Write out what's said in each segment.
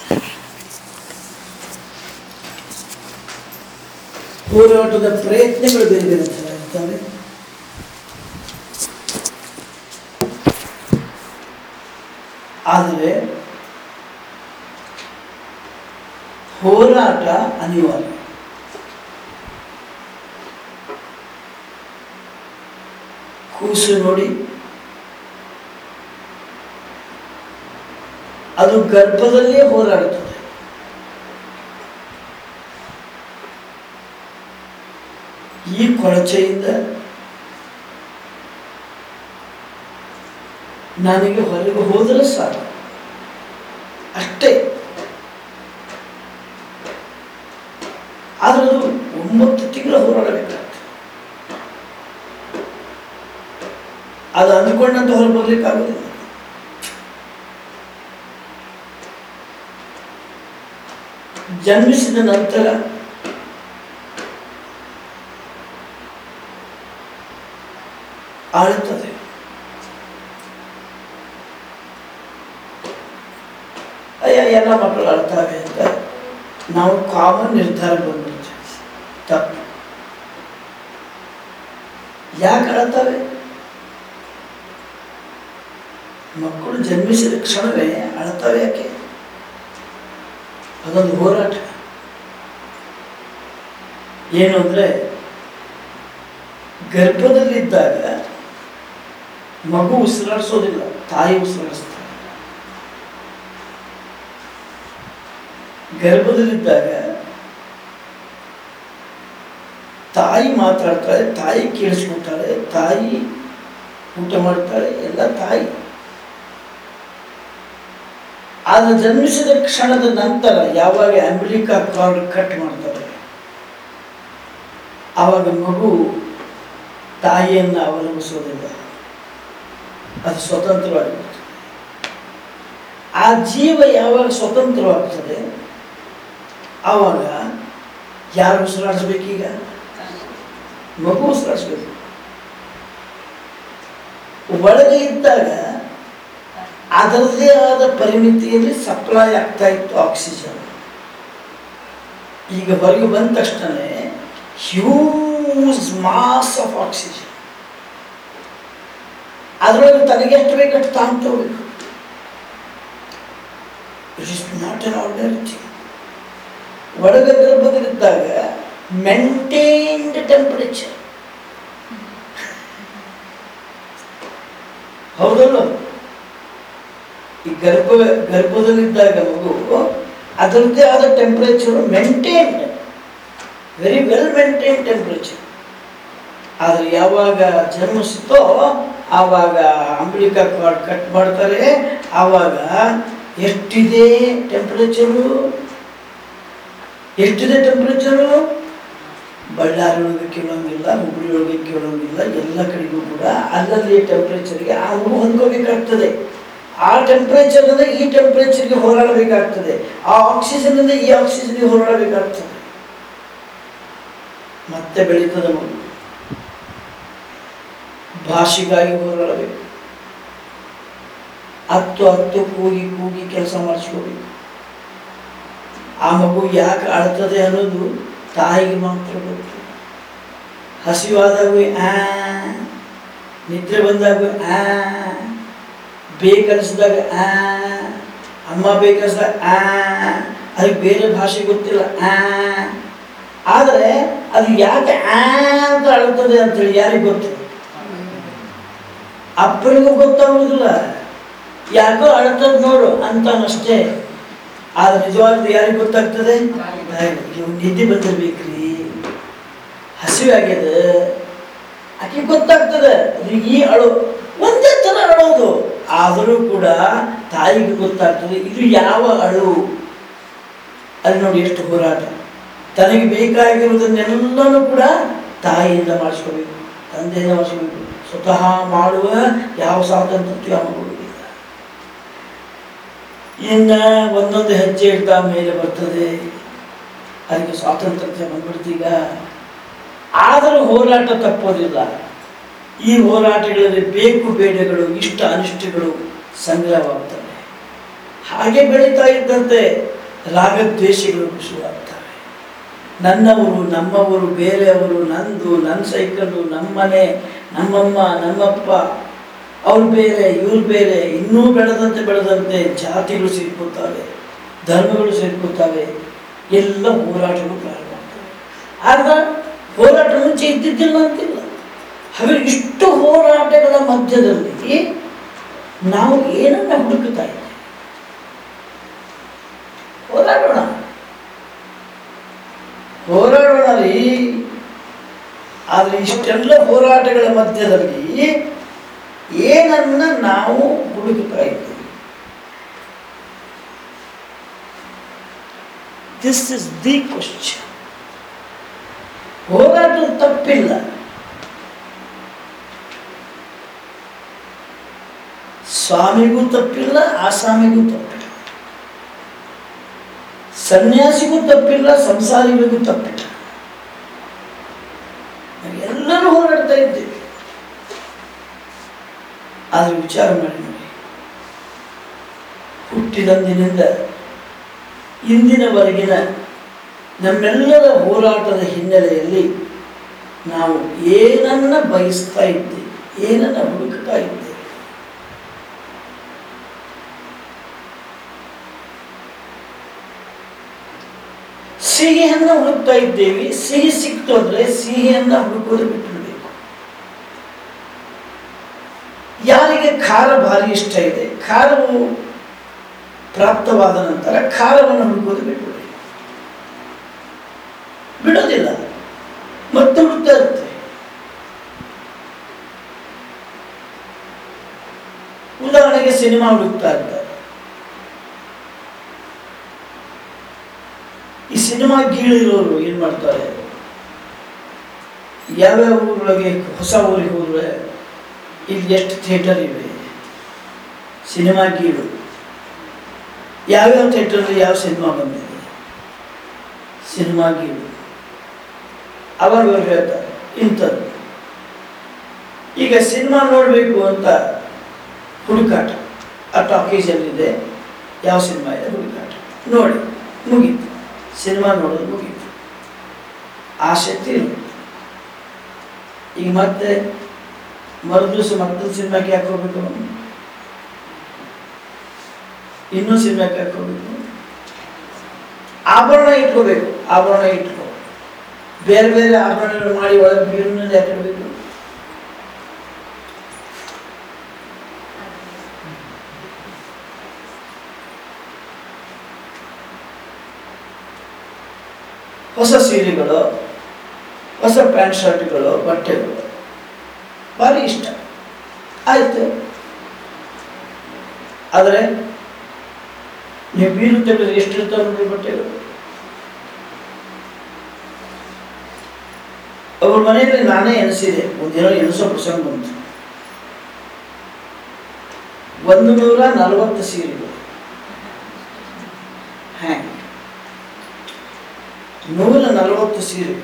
ಹೋರಾಟದ ಪ್ರಯತ್ನಗಳು ಬೇರೆ ಬೇರೆ ಥರ ಇರ್ತವೆ. ಆದರೆ ಹೋರಾಟ ಅನಿವಾರ್ಯ. ಕೂಸು ನೋಡಿ, ಅದು ಗರ್ಭದಲ್ಲೇ ಹೋರಾಡುತ್ತದೆ. ಈ ಕೊಳಚೆಯಿಂದ ನನಗೆ ಹೊರಗೆ ಹೋದರೆ ಸಾಕು, ಅಷ್ಟೇ. ಆದರೆ ಅದು 9 ತಿಂಗಳು ಹೋರಾಡಬೇಕಾಗ್ತದೆ. ಅದು ಅಂದುಕೊಂಡಂತೆ ಹೊರ ಬರ್ಲಿಕ್ಕಾಗೋದಿಲ್ಲ. ಜನ್ಮಿಸಿದ ನಂತರ ಆಳುತ್ತದೆ. ಎಲ್ಲ ಮಕ್ಕಳು ಅಳ್ತಾವೆ ಅಂತ ನಾವು ಕಾಮನ್ ನಿರ್ಧಾರ ಬಂದ್ಬಿಡ್ತೇವೆ. ತಪ್ಪು. ಯಾಕೆ ಅಳ್ತಾವೆ? ಮಕ್ಕಳು ಜನ್ಮಿಸಿದ ಕ್ಷಣವೇ ಅಳ್ತಾವೆ. ಯಾಕೆ? ಅದೊಂದು ಹೋರಾಟ. ಏನು ಅಂದರೆ, ಗರ್ಭದಲ್ಲಿದ್ದಾಗ ಮಗು ಉಸಿರಾಡಿಸೋದಿಲ್ಲ, ತಾಯಿ ಉಸಿರಾಡಿಸ್ತಾರೆ. ಗರ್ಭದಲ್ಲಿದ್ದಾಗ ತಾಯಿ ಮಾತಾಡ್ತಾಳೆ, ತಾಯಿ ಕೇಳಿಸ್ಕೊಳ್ತಾಳೆ, ತಾಯಿ ಊಟ ಮಾಡ್ತಾಳೆ, ಎಲ್ಲ ತಾಯಿ. ಆದರೆ ಜನ್ಮಿಸಿದ ಕ್ಷಣದ ನಂತರ ಯಾವಾಗ ಅಂಬಿಲಿಕಾ ಕಾರ್ಡ್ ಕಟ್ ಮಾಡ್ತಾರೆ, ಆವಾಗ ಮಗು ತಾಯಿಯನ್ನು ಅವಲಂಬಿಸೋದಿಲ್ಲ, ಅದು ಸ್ವತಂತ್ರವಾಗಿರ್ತದೆ. ಆ ಜೀವ ಯಾವಾಗ ಸ್ವತಂತ್ರವಾಗ್ತದೆ ಆವಾಗ ಯಾರು ಉಸಿರಾಡಿಸ್ಬೇಕೀಗ? ಮಗು ಉಸಿರಾಡಿಸ್ಬೇಕು. ಒಳಗೆ ಇದ್ದಾಗ ಅದರದೇ ಆದ ಪರಿಮಿತಿಯಲ್ಲಿ ಸಪ್ಲೈ ಆಗ್ತಾ ಇತ್ತು ಆಕ್ಸಿಜನ್. ಈಗ ಹೊರಗೆ ಬಂದ ತಕ್ಷಣ ಹ್ಯೂಜ್ ಮಾಸ್ ಆಫ್ ಆಕ್ಸಿಜನ್, ಅದರೊಳಗೆ ತನಗೆ ಎಷ್ಟು ಬೇಕಷ್ಟು ತಾನು ತಗೋಬೇಕು. It is not an ordinary thing. ಒಳಗೆ ಗರ್ಭದಲ್ಲಿದ್ದಾಗ ಮೇಂಟೈನ್ಡ್ ಟೆಂಪರೇಚರ್, ಹೌದಲ್ಲ? ಈ ಗರ್ಭದಲ್ಲಿದ್ದಾಗ ಮಗು ಅದರದ್ದೇ ಆದ temperature maintained, very well maintain temperature. ಆದರೆ ಯಾವಾಗ ಜನ್ಮಿಸುತ್ತೋ ಆವಾಗ ಅಂಬಿಲಿಕಾ ಕಾರ್ಡ್ ಕಟ್ ಮಾಡ್ತಾರೆ. ಆವಾಗ ಎಷ್ಟಿದೆ ಟೆಂಪರೇಚರು? ಎಷ್ಟಿದೆ ಟೆಂಪರೇಚರು? ಬಳ್ಳಾರಿ ಒಳಗೆ ಕೇಳೋಂಗಿಲ್ಲ, ಹುಬ್ಬಳ್ಳಿ ಒಳಗೆ ಕೇಳೋಂಗಿಲ್ಲ, ಎಲ್ಲ ಕಡೆಗೂ ಕೂಡ ಅಲ್ಲಲ್ಲಿ ಟೆಂಪರೇಚರ್ಗೆ ಆ ಮಗು ಹೊಂದ್ಕೋಬೇಕಾಗ್ತದೆ. ಆ ಟೆಂಪರೇಚರ್ನಿಂದ ಈ ಟೆಂಪರೇಚರ್ಗೆ ಹೋರಾಡಬೇಕಾಗ್ತದೆ. ಆ ಆಕ್ಸಿಜನ್ನಿಂದ ಈ ಆಕ್ಸಿಜನ್ಗೆ ಹೋರಾಡಬೇಕಾಗ್ತದೆ. ಮತ್ತೆ ಬೆಳೀತದೆ ಮಗು. ಭಾಷೆಗಾಗಿ ಹೋರಾಡಬೇಕು. ಹತ್ತು ಕೂಗಿ ಕೂಗಿ ಕೆಲಸ ಮಾಡಿಸ್ಕೋಬೇಕು. ಆ ಮಗು ಯಾಕೆ ಅಳ್ತದೆ ಅನ್ನೋದು ತಾಯಿಗೆ ಮಾತ್ರ ಗೊತ್ತು. ಹಸಿವಾದಾಗ ನಿದ್ರೆ ಬಂದಾಗ ಬೇಕನ್ನಿಸಿದಾಗ ಅಮ್ಮ ಬೇಕನ್ನಿಸಿದಾಗ ಅದಕ್ಕೆ ಬೇರೆ ಭಾಷೆ ಗೊತ್ತಿಲ್ಲ. ಆದರೆ ಅದು ಯಾಕೆ ಅಂತ ಅಳ್ತದೆ ಅಂತೇಳಿ ಯಾರಿಗೆ ಗೊತ್ತು? ಅಪ್ಪನಿಗೂ ಗೊತ್ತಾಗುವುದಿಲ್ಲ. ಯಾಕೋ ಅಳ್ತದ ನೋಡು ಅಂತಾನಷ್ಟೇ. ಆದರೆ ನಿಜವಾಗ್ಲೂ ಯಾರಿಗೆ ಗೊತ್ತಾಗ್ತದೆ? ನಿದ್ದೆ ಬಂದಿರ್ಬೇಕ್ರಿ, ಹಸಿವೆ ಆಗ್ಯದ, ಆಕೆ ಗೊತ್ತಾಗ್ತದೆ. ಈ ಅಳು ಒಂದೇ ಥರ ಅಳೋದು, ಆದರೂ ಕೂಡ ತಾಯಿಗೆ ಗೊತ್ತಾಗ್ತದೆ ಇದು ಯಾವ ಅಳು. ಅಲ್ಲಿ ನೋಡಿ ಎಷ್ಟು ಹೋರಾಟ. ತನಗೆ ಬೇಕಾಗಿರುವುದನ್ನೆಲ್ಲನೂ ಕೂಡ ತಾಯಿಯಿಂದ ಮಾಡಿಸ್ಕೋಬೇಕು, ತಂದೆಯಿಂದ ಮಾಡಿಸ್ಕೋಬೇಕು. ಸ್ವತಃ ಮಾಡುವ ಯಾವ ಸ್ವಾತಂತ್ರ್ಯ ಮಗುವಿಲ್ಲ. ಇನ್ನು ಒಂದೊಂದು ಹೆಜ್ಜೆ ಇಡ್ತಾ ಮೇಲೆ ಬರ್ತದೆ, ಅದಕ್ಕೆ ಸ್ವಾತಂತ್ರ್ಯ ಬಂದ್ಬಿಡ್ತೀಗ. ಆದರೂ ಹೋರಾಟ ತಪ್ಪೋದಿಲ್ಲ. ಈ ಹೋರಾಟಗಳಲ್ಲಿ ಬೇಕು ಬೇಡಗಳು, ಇಷ್ಟ ಅನಿಷ್ಟಗಳು ಸಂಗ್ರಹವಾಗ್ತವೆ. ಹಾಗೆ ಬೆಳೀತಾ ಇದ್ದಂತೆ ರಾಗದ್ವೇಷಗಳು ಶುರುವಾಗ್ತವೆ. ನನ್ನವರು ನಮ್ಮವರು ಬೇರೆಯವರು, ನಂದು ನನ್ನ ಸೈಕಲ್ಲು, ನಮ್ಮನೆ, ನಮ್ಮಮ್ಮ, ನಮ್ಮಪ್ಪ, ಅವ್ರು ಬೇರೆ ಇವ್ರು ಬೇರೆ. ಇನ್ನೂ ಬೆಳೆದಂತೆ ಜಾತಿಗಳು ಸೇರ್ಕೋತಾವೆ, ಧರ್ಮಗಳು ಸೇರ್ಕೋತಾವೆ, ಎಲ್ಲ ಹೋರಾಟಗಳು ಪ್ರಾರಂಭ ಆಗ್ತವೆ. ಆಗ ಹೋರಾಟ ಮುಂಚೆ ಇದ್ದಿದ್ದಿಲ್ಲ ಅಂತಿಲ್ಲ. ಹಾಗೆ ಇಷ್ಟು ಹೋರಾಟಗಳ ಮಧ್ಯದಲ್ಲಿ ನಾವು ಏನನ್ನ ಹುಡುಕುತ್ತಾ ಇದ್ದೇವೆ? ಹೋರಾಡೋಣ ರೀ. ಆದರೆ ಇಷ್ಟೆಲ್ಲ ಹೋರಾಟಗಳ ಮಧ್ಯದಲ್ಲಿ ಏನನ್ನ ನಾವು ಹುಡುಕುತ್ತಾ ಇದ್ದೀವಿ? This is the question. ಹೋರಾಟ ತಪ್ಪಿಲ್ಲ, ಸ್ವಾಮಿಗೂ ತಪ್ಪಿಲ್ಲ, ಆಸಾಮಿಗೂ ತಪ್ಪಿಲ್ಲ, ಸನ್ಯಾಸಿಗೂ ತಪ್ಪಿಲ್ಲ, ಸಂಸಾರಿಗಳಿಗೂ ತಪ್ಪಿಲ್ಲ. ನಾವೆಲ್ಲರೂ ಹೋರಾಡ್ತಾ ಇದ್ದೇವೆ. ಆದರೆ ವಿಚಾರ ಮಾಡಿ ನೋಡಿ, ಹುಟ್ಟಿದಂದಿನಿಂದ ಇಂದಿನವರೆಗಿನ ನಮ್ಮೆಲ್ಲರ ಹೋರಾಟದ ಹಿನ್ನೆಲೆಯಲ್ಲಿ ನಾವು ಏನನ್ನ ಬಯಸ್ತಾ ಇದ್ದೇವೆ, ಏನನ್ನ ಹುಡುಕ್ತಾ ಇದ್ದೇವೆ? ಸಿಹಿಯನ್ನು ಹುಡುಕ್ತಾ ಇದ್ದೇವೆ. ಸಿಹಿ ಸಿಕ್ತು ಅಂದ್ರೆ ಸಿಹಿಯನ್ನ ಹುಡುಕೋದು ಬಿಟ್ಟಿರಬೇಕು. ಯಾರಿಗೆ ಖಾರ ಭಾರಿ ಇಷ್ಟ ಇದೆ, ಖಾರವು ಪ್ರಾಪ್ತವಾದ ನಂತರ ಖಾರವನ್ನು ಹುಡುಕೋದು ಬಿಟ್ಟುಬಿಡಬೇಕು. ಬಿಡೋದಿಲ್ಲ, ಮತ್ತೆ ಹುಡುಕ್ತಾ ಇರುತ್ತೆ. ಉದಾಹರಣೆಗೆ ಸಿನಿಮಾ ಹುಡುಕ್ತಾ ಇರ್ತಾರೆ. ಈ ಸಿನಿಮಾ ಗೀಳಿರೋರು ಏನ್ ಮಾಡ್ತಾರೆ, ಯಾವ್ಯಾವ ಊರೊಳಗೆ ಹೊಸ ಊರಿಗೆ ಹೋದ್ರೆ ಇಲ್ಲಿ ಎಷ್ಟು ಥಿಯೇಟರ್ ಇವೆ, ಸಿನಿಮಾ ಗೀಳು ಯಾವ್ಯಾವ ಥಿಯೇಟರ್ ಯಾವ ಸಿನಿಮಾ ಬಂದಿದೆ, ಸಿನಿಮಾ ಗೀಳು ಅವಾಗ ಹೇಳ್ತಾರೆ ಇಂಥದ್ದು. ಈಗ ಸಿನಿಮಾ ನೋಡಬೇಕು ಅಂತ ಹುಡುಕಾಟ, ಆ ಟಾಕೀಸಲ್ಲಿದೆ, ಯಾವ ಸಿನಿಮಾ ಇದೆ ಹುಡುಕಾಟ, ನೋಡಿ ಮುಗೀತು, ಸಿನಿಮಾ ನೋಡೋದು ಮುಗೀತು, ಆಸೆ ತೀರು. ಈಗ ಮತ್ತೆ ಮರುದಿವಸ ಮತ್ತೊಂದು ಸಿನಿಮಾಕ್ಕೆ ಯಾಕೆ ಹೋಗ್ಬೇಕು, ಇನ್ನೂ ಸಿನಿಮಾಕ್ಕೆ ಯಾಕೆ ಹೋಗ್ಬೇಕು? ಆಭರಣ ಇಟ್ಕೋಬೇಕು, ಆಭರಣ ಇಟ್ಕೋ, ಬೇರೆ ಬೇರೆ ಆಭರಣಗಳು ಮಾಡಿ ಒಳಗೆ ಬೀರಿನಲ್ಲಿ ಹಾಕಿಡ್ಬೇಕು. ಹೊಸ ಸೀರೆಗಳು, ಹೊಸ ಪ್ಯಾಂಟ್ ಶರ್ಟ್ಗಳು, ಬಟ್ಟೆಗಳು ಭಾರಿ ಇಷ್ಟ ಆಯ್ತು. ಆದರೆ ನೀವು ಬೀರು ತೆಗೆದ್ರೆ ಎಷ್ಟಿರ್ತಾವೆ ನೋಡಿ ಬಟ್ಟೆಗಳು. ಅವ್ರ ಮನೆಯಲ್ಲಿ ನಾನೇ ಎನಿಸಿದೆ, ಒಂದಿನ ಎನಿಸೋ ಪ್ರಸಂಗ ಬಂತು. 140 ಸೀರೆಗಳು, 140 ಸೀರೆಗಳು.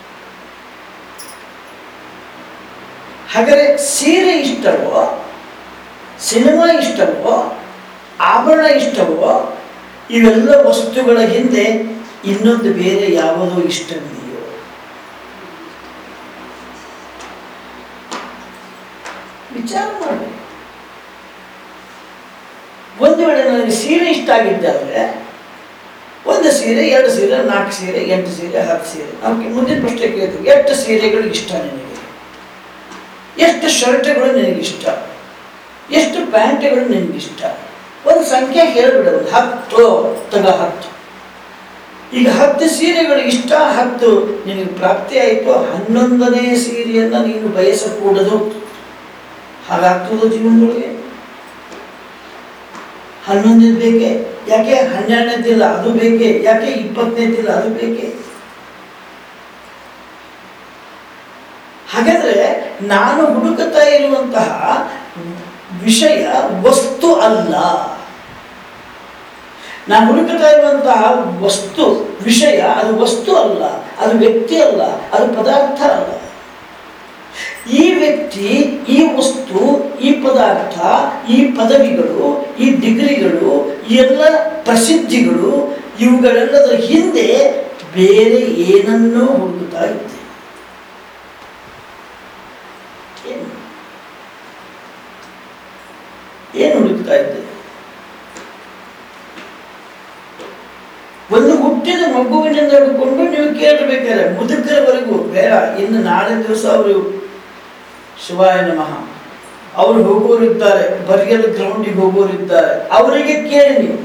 ಹಾಗಾದರೆ ಸೀರೆ ಇಷ್ಟವೋ, ಸಿನಿಮಾ ಇಷ್ಟವೋ, ಆಭರಣ ಇಷ್ಟವೋ, ಇವೆಲ್ಲ ವಸ್ತುಗಳ ಹಿಂದೆ ಇನ್ನೊಂದು ಬೇರೆ ಯಾವುದೋ ಇಷ್ಟವಿದೆಯೋ? ವಿಚಾರ ಮಾಡಿ. ಒಂದು ವೇಳೆ ನನಗೆ ಸೀರೆ ಇಷ್ಟ ಆಗಿದ್ದಾದ್ರೆ, 1 ಸೀರೆ, 2 ಸೀರೆ, 4 ಸೀರೆ, 8 ಸೀರೆ, 10 ಸೀರೆ, ನಮಗೆ ಮುಂದಿನ ಪ್ರಶ್ನೆ ಕೇಳ್ತೀವಿ, ಎಷ್ಟು ಸೀರೆಗಳು ಇಷ್ಟ ನಿನಗೆ, ಎಷ್ಟು ಶರ್ಟ್ಗಳು ನಿನಗಿಷ್ಟ, ಎಷ್ಟು ಪ್ಯಾಂಟ್ಗಳು ನಿನಗಿಷ್ಟ? ಒಂದು ಸಂಖ್ಯೆ ಹೇಳಿಬಿಡೋದು, 10 ತಗ 10. ಈಗ 10 ಸೀರೆಗಳು ಇಷ್ಟ, 10 ನಿನಗೆ ಪ್ರಾಪ್ತಿ ಆಯಿತು, 11ನೇ ಸೀರೆಯನ್ನು ನೀನು ಬಯಸಕೂಡದು. ಹಾಗಾಗ್ತದೋ ಜೀವನದೊಳಗೆ? 11ನೇದು ಬೇಕೆ? ಯಾಕೆ 12ನೇದಿಲ್ಲ ಅದು ಬೇಕೆ? ಯಾಕೆ 20ನೇದಿಲ್ಲ ಅದು ಬೇಕೆ? ಹಾಗಾದ್ರೆ ನಾನು ಹುಡುಕುತ್ತಾ ಇರುವಂತಹ ವಿಷಯ ವಸ್ತು ಅಲ್ಲ. ನಾನು ಹುಡುಕುತ್ತಾ ಇರುವಂತಹ ವಸ್ತು ವಿಷಯ, ಅದು ವಸ್ತು ಅಲ್ಲ, ಅದು ವ್ಯಕ್ತಿ ಅಲ್ಲ, ಅದು ಪದಾರ್ಥ ಅಲ್ಲ. ಈ ವ್ಯಕ್ತಿ, ಈ ವಸ್ತು, ಈ ಪದಾರ್ಥ, ಈ ಪದವಿಗಳು, ಈ ಡಿಗ್ರಿಗಳು, ಈ ಎಲ್ಲ ಪ್ರಸಿದ್ಧಿಗಳು, ಇವುಗಳೆಲ್ಲದರ ಹಿಂದೆ ಬೇರೆ ಏನನ್ನೋ ಹುಡುಕುತ್ತಾ ಇದ್ದೆ. ಏನು ಹುಡುಕ್ತಾ ಇದ್ದೆ? ಒಂದು ಹುಟ್ಟಿದ ಮಗುವಿನಿಂದ ಹಿಡ್ಕೊಂಡು ನೀವು ಕೇಳಬೇಕಾದ್ರೆ ಮುದುಕರವರೆಗೂ ಬೇಡ. ಇನ್ನು ನಾಳೆ ದಿವಸ ಅವರು ಶಿವಾಯ ನಮಃ ಅವರು ಹೋಗೋರಿದ್ದಾರೆ, ಬರಿಯಲು ಗ್ರೌಂಡಿಗೆ ಹೋಗೋರಿದ್ದಾರೆ, ಅವರಿಗೆ ಕೇಳಿ ನೀವು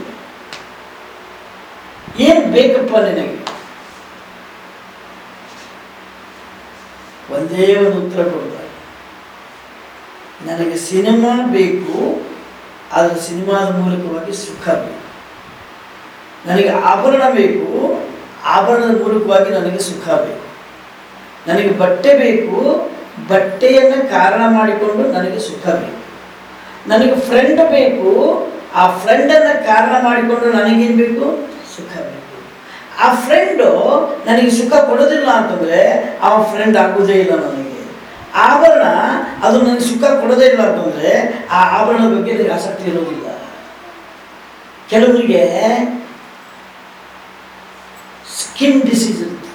ಏನು ಬೇಕಪ್ಪ ನಿನಗೆ? ಒಂದೇ ಒಂದು ಉತ್ತರ ಕೊಡ್ತಾರೆ, ನನಗೆ ಸಿನಿಮಾ ಬೇಕು, ಆದರೆ ಸಿನಿಮಾದ ಮೂಲಕವಾಗಿ ಸುಖ ಬೇಕು. ನನಗೆ ಆಭರಣ ಬೇಕು, ಆಭರಣದ ಮೂಲಕವಾಗಿ ನನಗೆ ಸುಖ ಬೇಕು. ನನಗೆ ಬಟ್ಟೆ ಬೇಕು, ಬಟ್ಟೆಯನ್ನು ಕಾರಣ ಮಾಡಿಕೊಂಡು ನನಗೆ ಸುಖ ಬೇಕು. ನನಗೆ ಫ್ರೆಂಡ್ ಬೇಕು, ಆ ಫ್ರೆಂಡನ್ನು ಕಾರಣ ಮಾಡಿಕೊಂಡು ನನಗೇನು ಬೇಕು? ಸುಖ ಬೇಕು. ಆ ಫ್ರೆಂಡು ನನಗೆ ಸುಖ ಕೊಡೋದಿಲ್ಲ ಅಂತಂದರೆ ಆ ಫ್ರೆಂಡ್ ಆಗೋದೇ ಇಲ್ಲ ನನಗೆ. ಆಭರಣ ಅದು ನನಗೆ ಸುಖ ಕೊಡೋದೇ ಇಲ್ಲ ಅಂತಂದರೆ ಆ ಆಭರಣದ ಬಗ್ಗೆ ನನಗೆ ಆಸಕ್ತಿ ಇರೋದಿಲ್ಲ. ಕೆಲವರಿಗೆ ಸ್ಕಿನ್ ಡಿಸೀಸ್ ಇರುತ್ತೆ,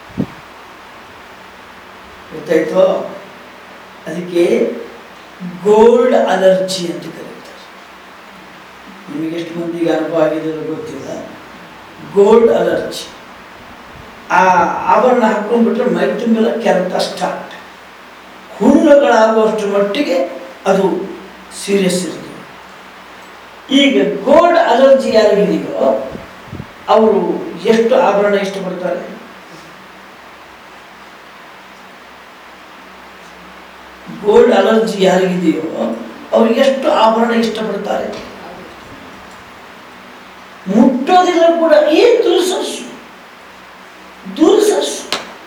ಗೊತ್ತಾಯ್ತೋ? ಅದಕ್ಕೆ ಗೋಲ್ಡ್ ಅಲರ್ಜಿ ಅಂತ ಕರೀತಾರೆ. ನಿಮಗೆ ಎಷ್ಟು ಮಂದಿಗೆ ಅನುಭವ ಆಗಿದೆ ಗೊತ್ತಿಲ್ಲ. ಗೋಲ್ಡ್ ಅಲರ್ಜಿ, ಆ ಆಭರಣ ಹಾಕ್ಕೊಂಡ್ಬಿಟ್ರೆ ಮೈ ತುಂಬೆಲ್ಲ ಕೆರೆತ ಸ್ಟಾರ್ಟ್, ಹುಣ್ಣುಗಳಾಗುವಷ್ಟು ಮಟ್ಟಿಗೆ ಅದು ಸೀರಿಯಸ್ ಇರ್ತದೆ. ಈಗ ಗೋಲ್ಡ್ ಅಲರ್ಜಿ ಯಾರಿಗಿದೆಯೋ ಅವರು ಎಷ್ಟು ಆಭರಣ ಇಷ್ಟಪಡ್ತಾರೆ? ಗೋಲ್ಡ್ ಅಲರ್ಜಿ ಯಾರಿಗಿದೆಯೋ ಅವ್ರು ಎಷ್ಟು ಆಭರಣ ಇಷ್ಟಪಡ್ತಾರೆ? ಮುಟ್ಟೋದಿಲ್ಲ ಕೂಡ. ಏನು ದೂರ ಸರ್ಸು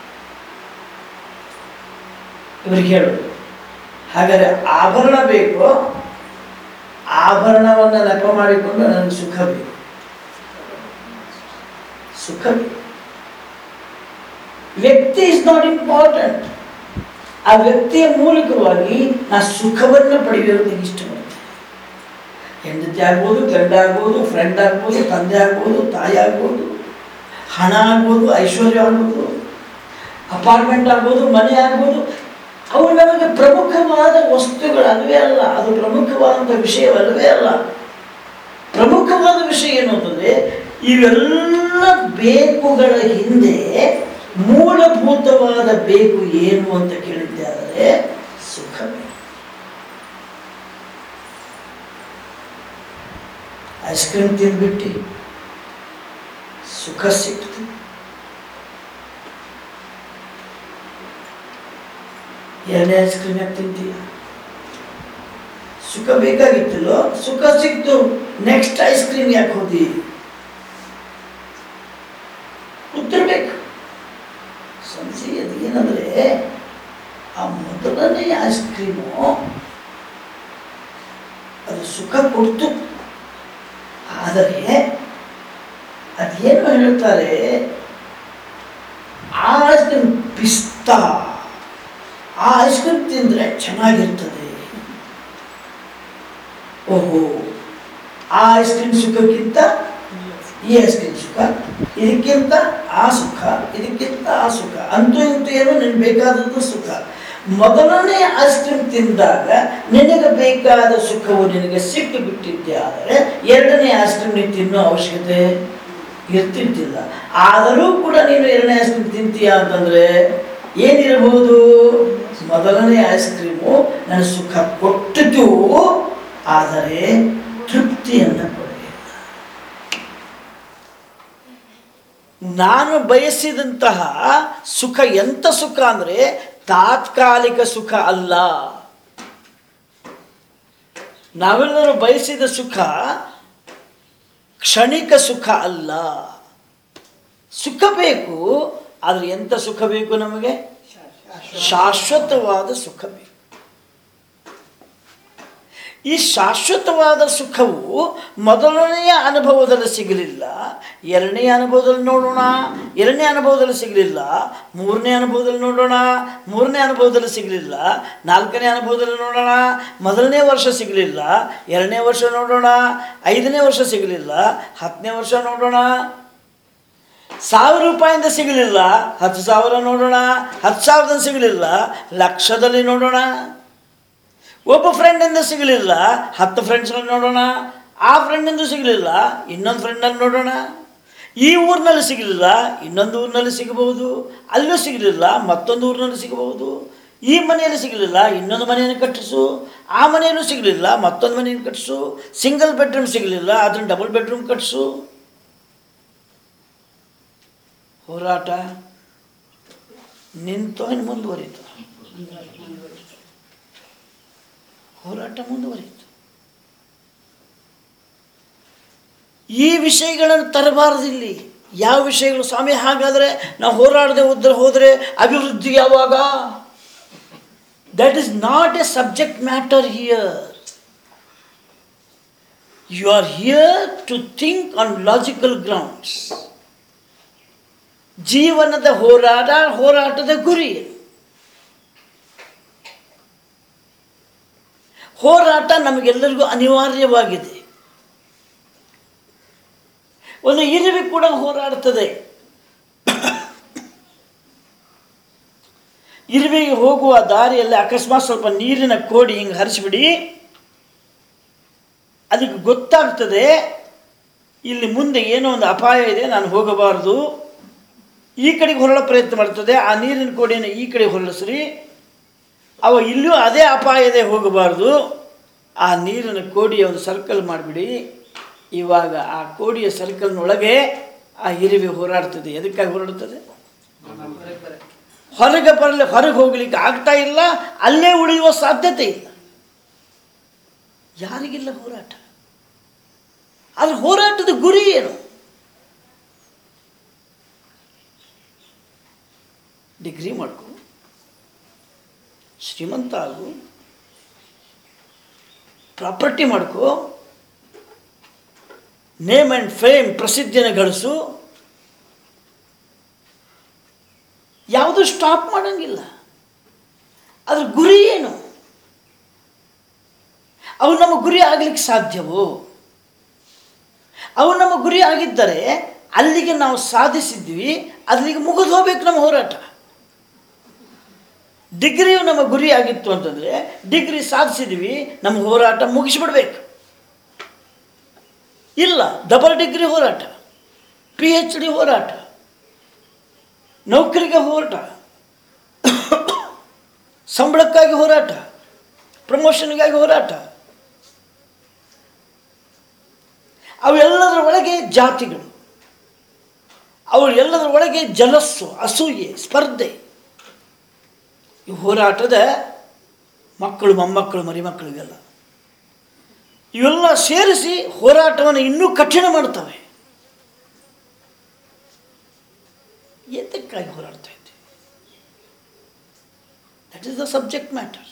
ಇವ್ರಿಗೆ ಹೇಳೋದು. ಹಾಗಾದರೆ ಆಭರಣ ಬೇಕು, ಆಭರಣವನ್ನು ನೆಪ ಮಾಡಿಕೊಂಡು ನನಗೆ ಸುಖ ಬೇಕು, ಸುಖ ಬೇಕು. ವ್ಯಕ್ತಿ ಇಸ್ ನಾಟ್ ಇಂಪಾರ್ಟೆಂಟ್. ಆ ವ್ಯಕ್ತಿಯ ಮೂಲಕವಾಗಿ ನಾ ಸುಖವನ್ನು ಪಡೆಯೋದಕ್ಕೆ ಇಷ್ಟಪಡ್ತೇನೆ. ಹೆಂಡತಿ ಆಗ್ಬೋದು, ಗಂಡ ಆಗ್ಬೋದು, ಫ್ರೆಂಡ್ ಆಗ್ಬೋದು, ತಂದೆ ಆಗ್ಬೋದು, ತಾಯಿ ಆಗ್ಬೋದು, ಹಣ ಆಗ್ಬೋದು, ಐಶ್ವರ್ಯ ಆಗ್ಬೋದು, ಅಪಾರ್ಟ್ಮೆಂಟ್ ಆಗ್ಬೋದು, ಮನೆ ಆಗ್ಬೋದು. ಅವು ನಮಗೆ ಪ್ರಮುಖವಾದ ವಸ್ತುಗಳಲ್ಲವೇ ಅಲ್ಲ. ಅದು ಪ್ರಮುಖವಾದಂಥ ವಿಷಯವಲ್ಲವೇ ಅಲ್ಲ. ಪ್ರಮುಖವಾದ ವಿಷಯ ಏನು ಅಂತಂದರೆ ಇವೆಲ್ಲ ಬೇಕುಗಳ ಹಿಂದೆ ಮೂಲಭೂತವಾದ ಬೇಕು ಏನು ಅಂತ ಕೇಳಿದ್ದೆ ಆದರೆ ಸುಖ. ಐಸ್ ಕ್ರೀಮ್ ತಿಂದ್ಬಿಟ್ಟು ಸುಖ ಸಿಕ್ತು, ಎರಡನೇ ಐಸ್ ಕ್ರೀಮ್ ಯಾಕೆ ತಿಂತೀಯ? ಸುಖ ಬೇಕಾಗಿತ್ತಲ್ಲೋ, ಸುಖ ಸಿಕ್ತು, ನೆಕ್ಸ್ಟ್ ಐಸ್ ಕ್ರೀಮ್ ಯಾಕೆ ಹೋದಿ? ಉತ್ತರ ಬೇಕು. ಸಂಶಯ ಏನಂದ್ರೆ ಆ ಮೊದಲನೇ ಐಸ್ ಕ್ರೀಮು ಅದು ಸುಖ ಕೊಡ್ತು, ಆದರೆ ಅದೇನು ಹೇಳ್ತಾರೆ, ಆ ಐಸ್ ಕ್ರೀಮ್ ಪಿಸ್ತಾ, ಆ ಐಸ್ ಕ್ರೀಮ್ ತಿಂದರೆ ಚೆನ್ನಾಗಿರ್ತದೆ. ಓಹೋ, ಆ ಐಸ್ ಕ್ರೀಮ್ ಸುಖಕ್ಕಿಂತ ಈ ಐಸ್ ಕ್ರೀಮ್ ಸುಖ, ಇದಕ್ಕಿಂತ ಆ ಸುಖ, ಇದಕ್ಕಿಂತ ಆ ಸುಖ, ಅಂತೂ ಇಂತೂ ಏನು ನಿನಗೆ ಬೇಕಾದದ್ದು ಸುಖ. ಮೊದಲನೇ ಐಸ್ ಕ್ರೀಮ್ ತಿಂದಾಗ ನಿನಗೆ ಬೇಕಾದ ಸುಖವು ನಿನಗೆ ಸಿಕ್ಕು ಬಿಟ್ಟಿದ್ದೆ, ಆದರೆ ಎರಡನೇ ಐಸ್ ಕ್ರೀಮ್ ನೀನು ತಿನ್ನೋ ಅವಶ್ಯಕತೆ ಇರ್ತಿದ್ದಿಲ್ಲ. ಆದರೂ ಕೂಡ ನೀನು ಎರಡನೇ ಐಸ್ ಕ್ರೀಮ್ ತಿಂತೀಯ ಅಂತಂದರೆ ಏನಿರಬಹುದು? ಮೊದಲನೇ ಐಸ್ ಕ್ರೀಮು ನನ್ನ ಸುಖ ಕೊಟ್ಟಿತು, ಆದರೆ ತೃಪ್ತಿಯನ್ನು ಕೊಡಲಿಲ್ಲ. ನಾನು ಬಯಸಿದಂತಹ ಸುಖ ಎಂಥ ಸುಖ ಅಂದರೆ ತಾತ್ಕಾಲಿಕ ಸುಖ ಅಲ್ಲ. ನಾವೆಲ್ಲರೂ ಬಯಸಿದ ಸುಖ ಕ್ಷಣಿಕ ಸುಖ ಅಲ್ಲ. ಸುಖ ಬೇಕು, ಆದರೆ ಎಂಥ ಸುಖ ಬೇಕು ನಮಗೆ? ಶಾಶ್ವತವಾದ ಸುಖ ಬೇಕು. ಈ ಶಾಶ್ವತವಾದ ಸುಖವು ಮೊದಲನೆಯ ಅನುಭವದಲ್ಲಿ ಸಿಗಲಿಲ್ಲ, ಎರಡನೆಯ ಅನುಭವದಲ್ಲಿ ನೋಡೋಣ, ಎರಡನೇ ಅನುಭವದಲ್ಲಿ ಸಿಗಲಿಲ್ಲ, ಮೂರನೇ ಅನುಭವದಲ್ಲಿ ನೋಡೋಣ, ಮೂರನೇ ಅನುಭವದಲ್ಲಿ ಸಿಗಲಿಲ್ಲ, ನಾಲ್ಕನೇ ಅನುಭವದಲ್ಲಿ ನೋಡೋಣ, ಮೊದಲನೇ ವರ್ಷ ಸಿಗಲಿಲ್ಲ, ಎರಡನೇ ವರ್ಷ ನೋಡೋಣ, ಐದನೇ ವರ್ಷ ಸಿಗಲಿಲ್ಲ, 10ನೇ ವರ್ಷ ನೋಡೋಣ. 1,000 ರೂಪಾಯಿಂದ ಸಿಗಲಿಲ್ಲ, 10,000 ನೋಡೋಣ, 10,000 ಸಿಗಲಿಲ್ಲ, ಲಕ್ಷದಲ್ಲಿ ನೋಡೋಣ. ಒಬ್ಬ ಫ್ರೆಂಡಿಂದ ಸಿಗಲಿಲ್ಲ, 10 ಫ್ರೆಂಡ್ಸ್ಗಳು ನೋಡೋಣ. ಆ ಫ್ರೆಂಡಿಂದ ಸಿಗಲಿಲ್ಲ, ಇನ್ನೊಂದು ಫ್ರೆಂಡಲ್ಲಿ ನೋಡೋಣ. ಈ ಊರಿನಲ್ಲಿ ಸಿಗಲಿಲ್ಲ, ಇನ್ನೊಂದು ಊರಿನಲ್ಲಿ ಸಿಗಬಹುದು. ಅಲ್ಲೂ ಸಿಗಲಿಲ್ಲ, ಮತ್ತೊಂದು ಊರಿನಲ್ಲಿ ಸಿಗಬಹುದು. ಈ ಮನೆಯಲ್ಲಿ ಸಿಗಲಿಲ್ಲ, ಇನ್ನೊಂದು ಮನೆಯನ್ನು ಕಟ್ಟಿಸು. ಆ ಮನೆಯಲ್ಲೂ ಸಿಗಲಿಲ್ಲ, ಮತ್ತೊಂದು ಮನೆಯನ್ನು ಕಟ್ಟಿಸು. ಸಿಂಗಲ್ ಬೆಡ್ರೂಮ್ ಸಿಗಲಿಲ್ಲ, ಅದನ್ನು ಡಬಲ್ ಬೆಡ್ರೂಮ್ ಕಟ್ಟಿಸು. ಹೋರಾಟ ನಿಂತೋ ಇನ್ನು ಮುಂದುವರಿತು. ಹೋರಾಟ ಮುಂದುವರಿತು. ಈ ವಿಷಯಗಳನ್ನು ತರಬಾರದಿಲ್ಲಿ. ಯಾವ ವಿಷಯಗಳು ಸ್ವಾಮಿ? ಹಾಗಾದರೆ ನಾವು ಹೋರಾಡದೆ ಹೋದರೆ ಅಭಿವೃದ್ಧಿ ಯಾವಾಗ? That is not a subject matter here. You are here to think on logical grounds. ಜೀವನದ ಹೋರಾಟದ ಗುರಿ. ಹೋರಾಟ ನಮಗೆಲ್ಲರಿಗೂ ಅನಿವಾರ್ಯವಾಗಿದೆ. ಒಂದು ಇರುವೆ ಕೂಡ ಹೋರಾಡ್ತದೆ. ಇರುವೆಗೆ ಹೋಗುವ ದಾರಿಯಲ್ಲಿ ಅಕಸ್ಮಾತ್ ಸ್ವಲ್ಪ ನೀರಿನ ಕೋಡಿ ಹಿಂಗೆ ಹರಿಸಿಬಿಡಿ, ಅದಕ್ಕೆ ಗೊತ್ತಾಗ್ತದೆ ಇಲ್ಲಿ ಮುಂದೆ ಏನೋ ಒಂದು ಅಪಾಯ ಇದೆ, ನಾನು ಹೋಗಬಾರ್ದು. ಈ ಕಡೆಗೆ ಹೊರಳ ಪ್ರಯತ್ನ ಮಾಡ್ತದೆ. ಆ ನೀರಿನ ಕೋಡಿಯನ್ನು ಈ ಕಡೆ ಹೊರಳಿಸ್ರಿ, ಅವ ಇಲ್ಲೂ ಅದೇ ಅಪಾಯ ಇದೆ, ಹೋಗಬಾರ್ದು. ಆ ನೀರಿನ ಕೋಡಿಯ ಒಂದು ಸರ್ಕಲ್ ಮಾಡಿಬಿಡಿ. ಇವಾಗ ಆ ಕೋಡಿಯ ಸರ್ಕಲ್ನೊಳಗೆ ಆ ಇರುವೆ ಹೋರಾಡ್ತದೆ. ಎದಕ್ಕಾಗಿ ಹೋರಾಡ್ತದೆ? ಹೊರಗೆ ಹೋಗ್ಲಿಕ್ಕೆ ಆಗ್ತಾ ಇಲ್ಲ, ಅಲ್ಲೇ ಉಳಿಯುವ ಸಾಧ್ಯತೆ ಇಲ್ಲ. ಯಾರಿಗಿಲ್ಲ ಹೋರಾಟ. ಆದರೆ ಹೋರಾಟದ ಗುರಿ ಏನು? ಡಿಗ್ರಿ ಮಾಡ್ಕೊ, ಶ್ರೀಮಂತ ಆಗು, ಪ್ರಾಪರ್ಟಿ ಮಾಡ್ಕೋ, ನೇಮ್ ಆ್ಯಂಡ್ ಫೇಮ್, ಪ್ರಸಿದ್ಧಿಯನ್ನು ಗಳಿಸು. ಯಾವುದೂ ಸ್ಟಾಪ್ ಮಾಡೋಂಗಿಲ್ಲ. ಅದ್ರ ಗುರಿ ಏನು? ಅವು ನಮ್ಮ ಗುರಿ ಆಗಲಿಕ್ಕೆ ಸಾಧ್ಯವೋ? ಅವು ನಮ್ಮ ಗುರಿ ಆಗಿದ್ದರೆ ಅಲ್ಲಿಗೆ ನಾವು ಸಾಧಿಸಿದ್ವಿ, ಅಲ್ಲಿಗೆ ಮುಗಿದು ಹೋಗ್ಬೇಕು ನಮ್ಮ ಹೋರಾಟ. ಡಿಗ್ರಿಯು ನಮ್ಮ ಗುರಿ ಆಗಿತ್ತು ಅಂತಂದರೆ ಡಿಗ್ರಿ ಸಾಧಿಸಿದ್ವಿ, ನಮ್ಮ ಹೋರಾಟ ಮುಗಿಸಿಬಿಡ್ಬೇಕು. ಇಲ್ಲ, ಡಬಲ್ ಡಿಗ್ರಿ ಹೋರಾಟ, PhD ಹೋರಾಟ, ನೌಕರಿಗೆ ಹೋರಾಟ, ಸಂಬಳಕ್ಕಾಗಿ ಹೋರಾಟ, ಪ್ರಮೋಷನ್ಗಾಗಿ ಹೋರಾಟ. ಅವೆಲ್ಲದರ ಒಳಗೆ ಜಾತಿಗಳು, ಅವೆಲ್ಲದರ ಒಳಗೆ ಜಲಸ್ಸು, ಅಸೂಯೆ, ಸ್ಪರ್ಧೆ. ಈ ಹೋರಾಟದ ಮಕ್ಕಳು, ಮೊಮ್ಮಕ್ಕಳು, ಮರಿಮಕ್ಕಳಿಗೆಲ್ಲ ಇವೆಲ್ಲ ಸೇರಿಸಿ ಹೋರಾಟವನ್ನು ಇನ್ನೂ ಕಠಿಣ ಮಾಡ್ತವೆ. ಎದಕ್ಕಾಗಿ ಹೋರಾಡ್ತಾ ಇದ್ದೀವಿ? That is the subject matter.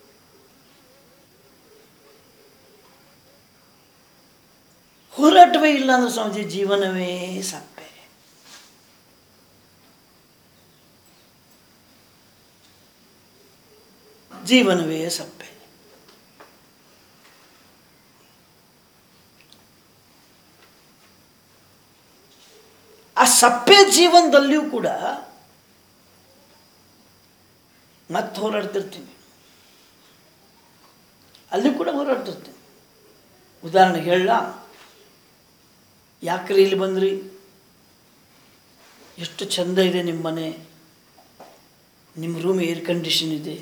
ಹೋರಾಟವೇ ಇಲ್ಲ ಅಂದ್ರೆ ಸ್ವಾಮೀಜಿ ಜೀವನವೇ ಸಪ್ಪೆ. ಜೀವನವೇ ಸಪ್ಪೆ. ಆ ಸಪ್ಪೆ ಜೀವನದಲ್ಲಿಯೂ ಕೂಡ ಮತ್ತೆ ಹೋರಾಡ್ತಿರ್ತೀನಿ. ಅಲ್ಲಿ ಕೂಡ ಹೋರಾಡ್ತಿರ್ತೀನಿ. ಉದಾಹರಣೆಗೆ ಹೇಳ, ಯಾಕ್ರಿ ಇಲ್ಲಿ ಬಂದ್ರಿ? ಎಷ್ಟು ಚೆಂದ ಇದೆ ನಿಮ್ಮ ಮನೆ, ನಿಮ್ಮ ರೂಮ್ ಏರ್ ಕಂಡೀಷನ್ ಇದೆ,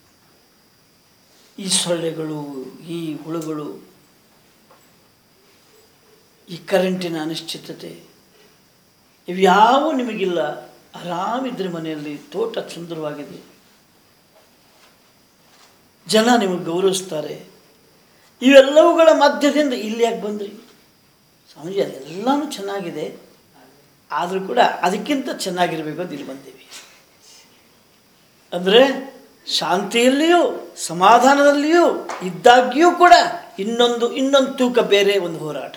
ಈ ಸೊಳ್ಳೆಗಳು, ಈ ಹುಳುಗಳು, ಈ ಕರೆಂಟಿನ ಅನಿಶ್ಚಿತತೆ ಇವ್ಯಾವೂ ನಿಮಗಿಲ್ಲ. ಆರಾಮಿದ್ರೆ ಮನೆಯಲ್ಲಿ, ತೋಟ ಸುಂದರವಾಗಿದೆ, ಜನ ನಿಮಗೆ ಗೌರವಿಸ್ತಾರೆ. ಇವೆಲ್ಲವುಗಳ ಮಧ್ಯದಿಂದ ಇಲ್ಲಿ ಯಾಕೆ ಬಂದ್ರಿ? ಸ್ವಾಮೀಜಿ ಅದೆಲ್ಲನೂ ಚೆನ್ನಾಗಿದೆ, ಆದರೂ ಕೂಡ ಅದಕ್ಕಿಂತ ಚೆನ್ನಾಗಿರಬೇಕು ಅಂತ ಇಲ್ಲಿ ಬಂದೀವಿ. ಅಂದರೆ ಶಾಂತಿಯಲ್ಲಿಯೂ ಸಮಾಧಾನದಲ್ಲಿಯೂ ಇದ್ದಾಗ್ಯೂ ಕೂಡ ಇನ್ನೊಂದು ತೂಕ ಬೇರೆ, ಒಂದು ಹೋರಾಟ.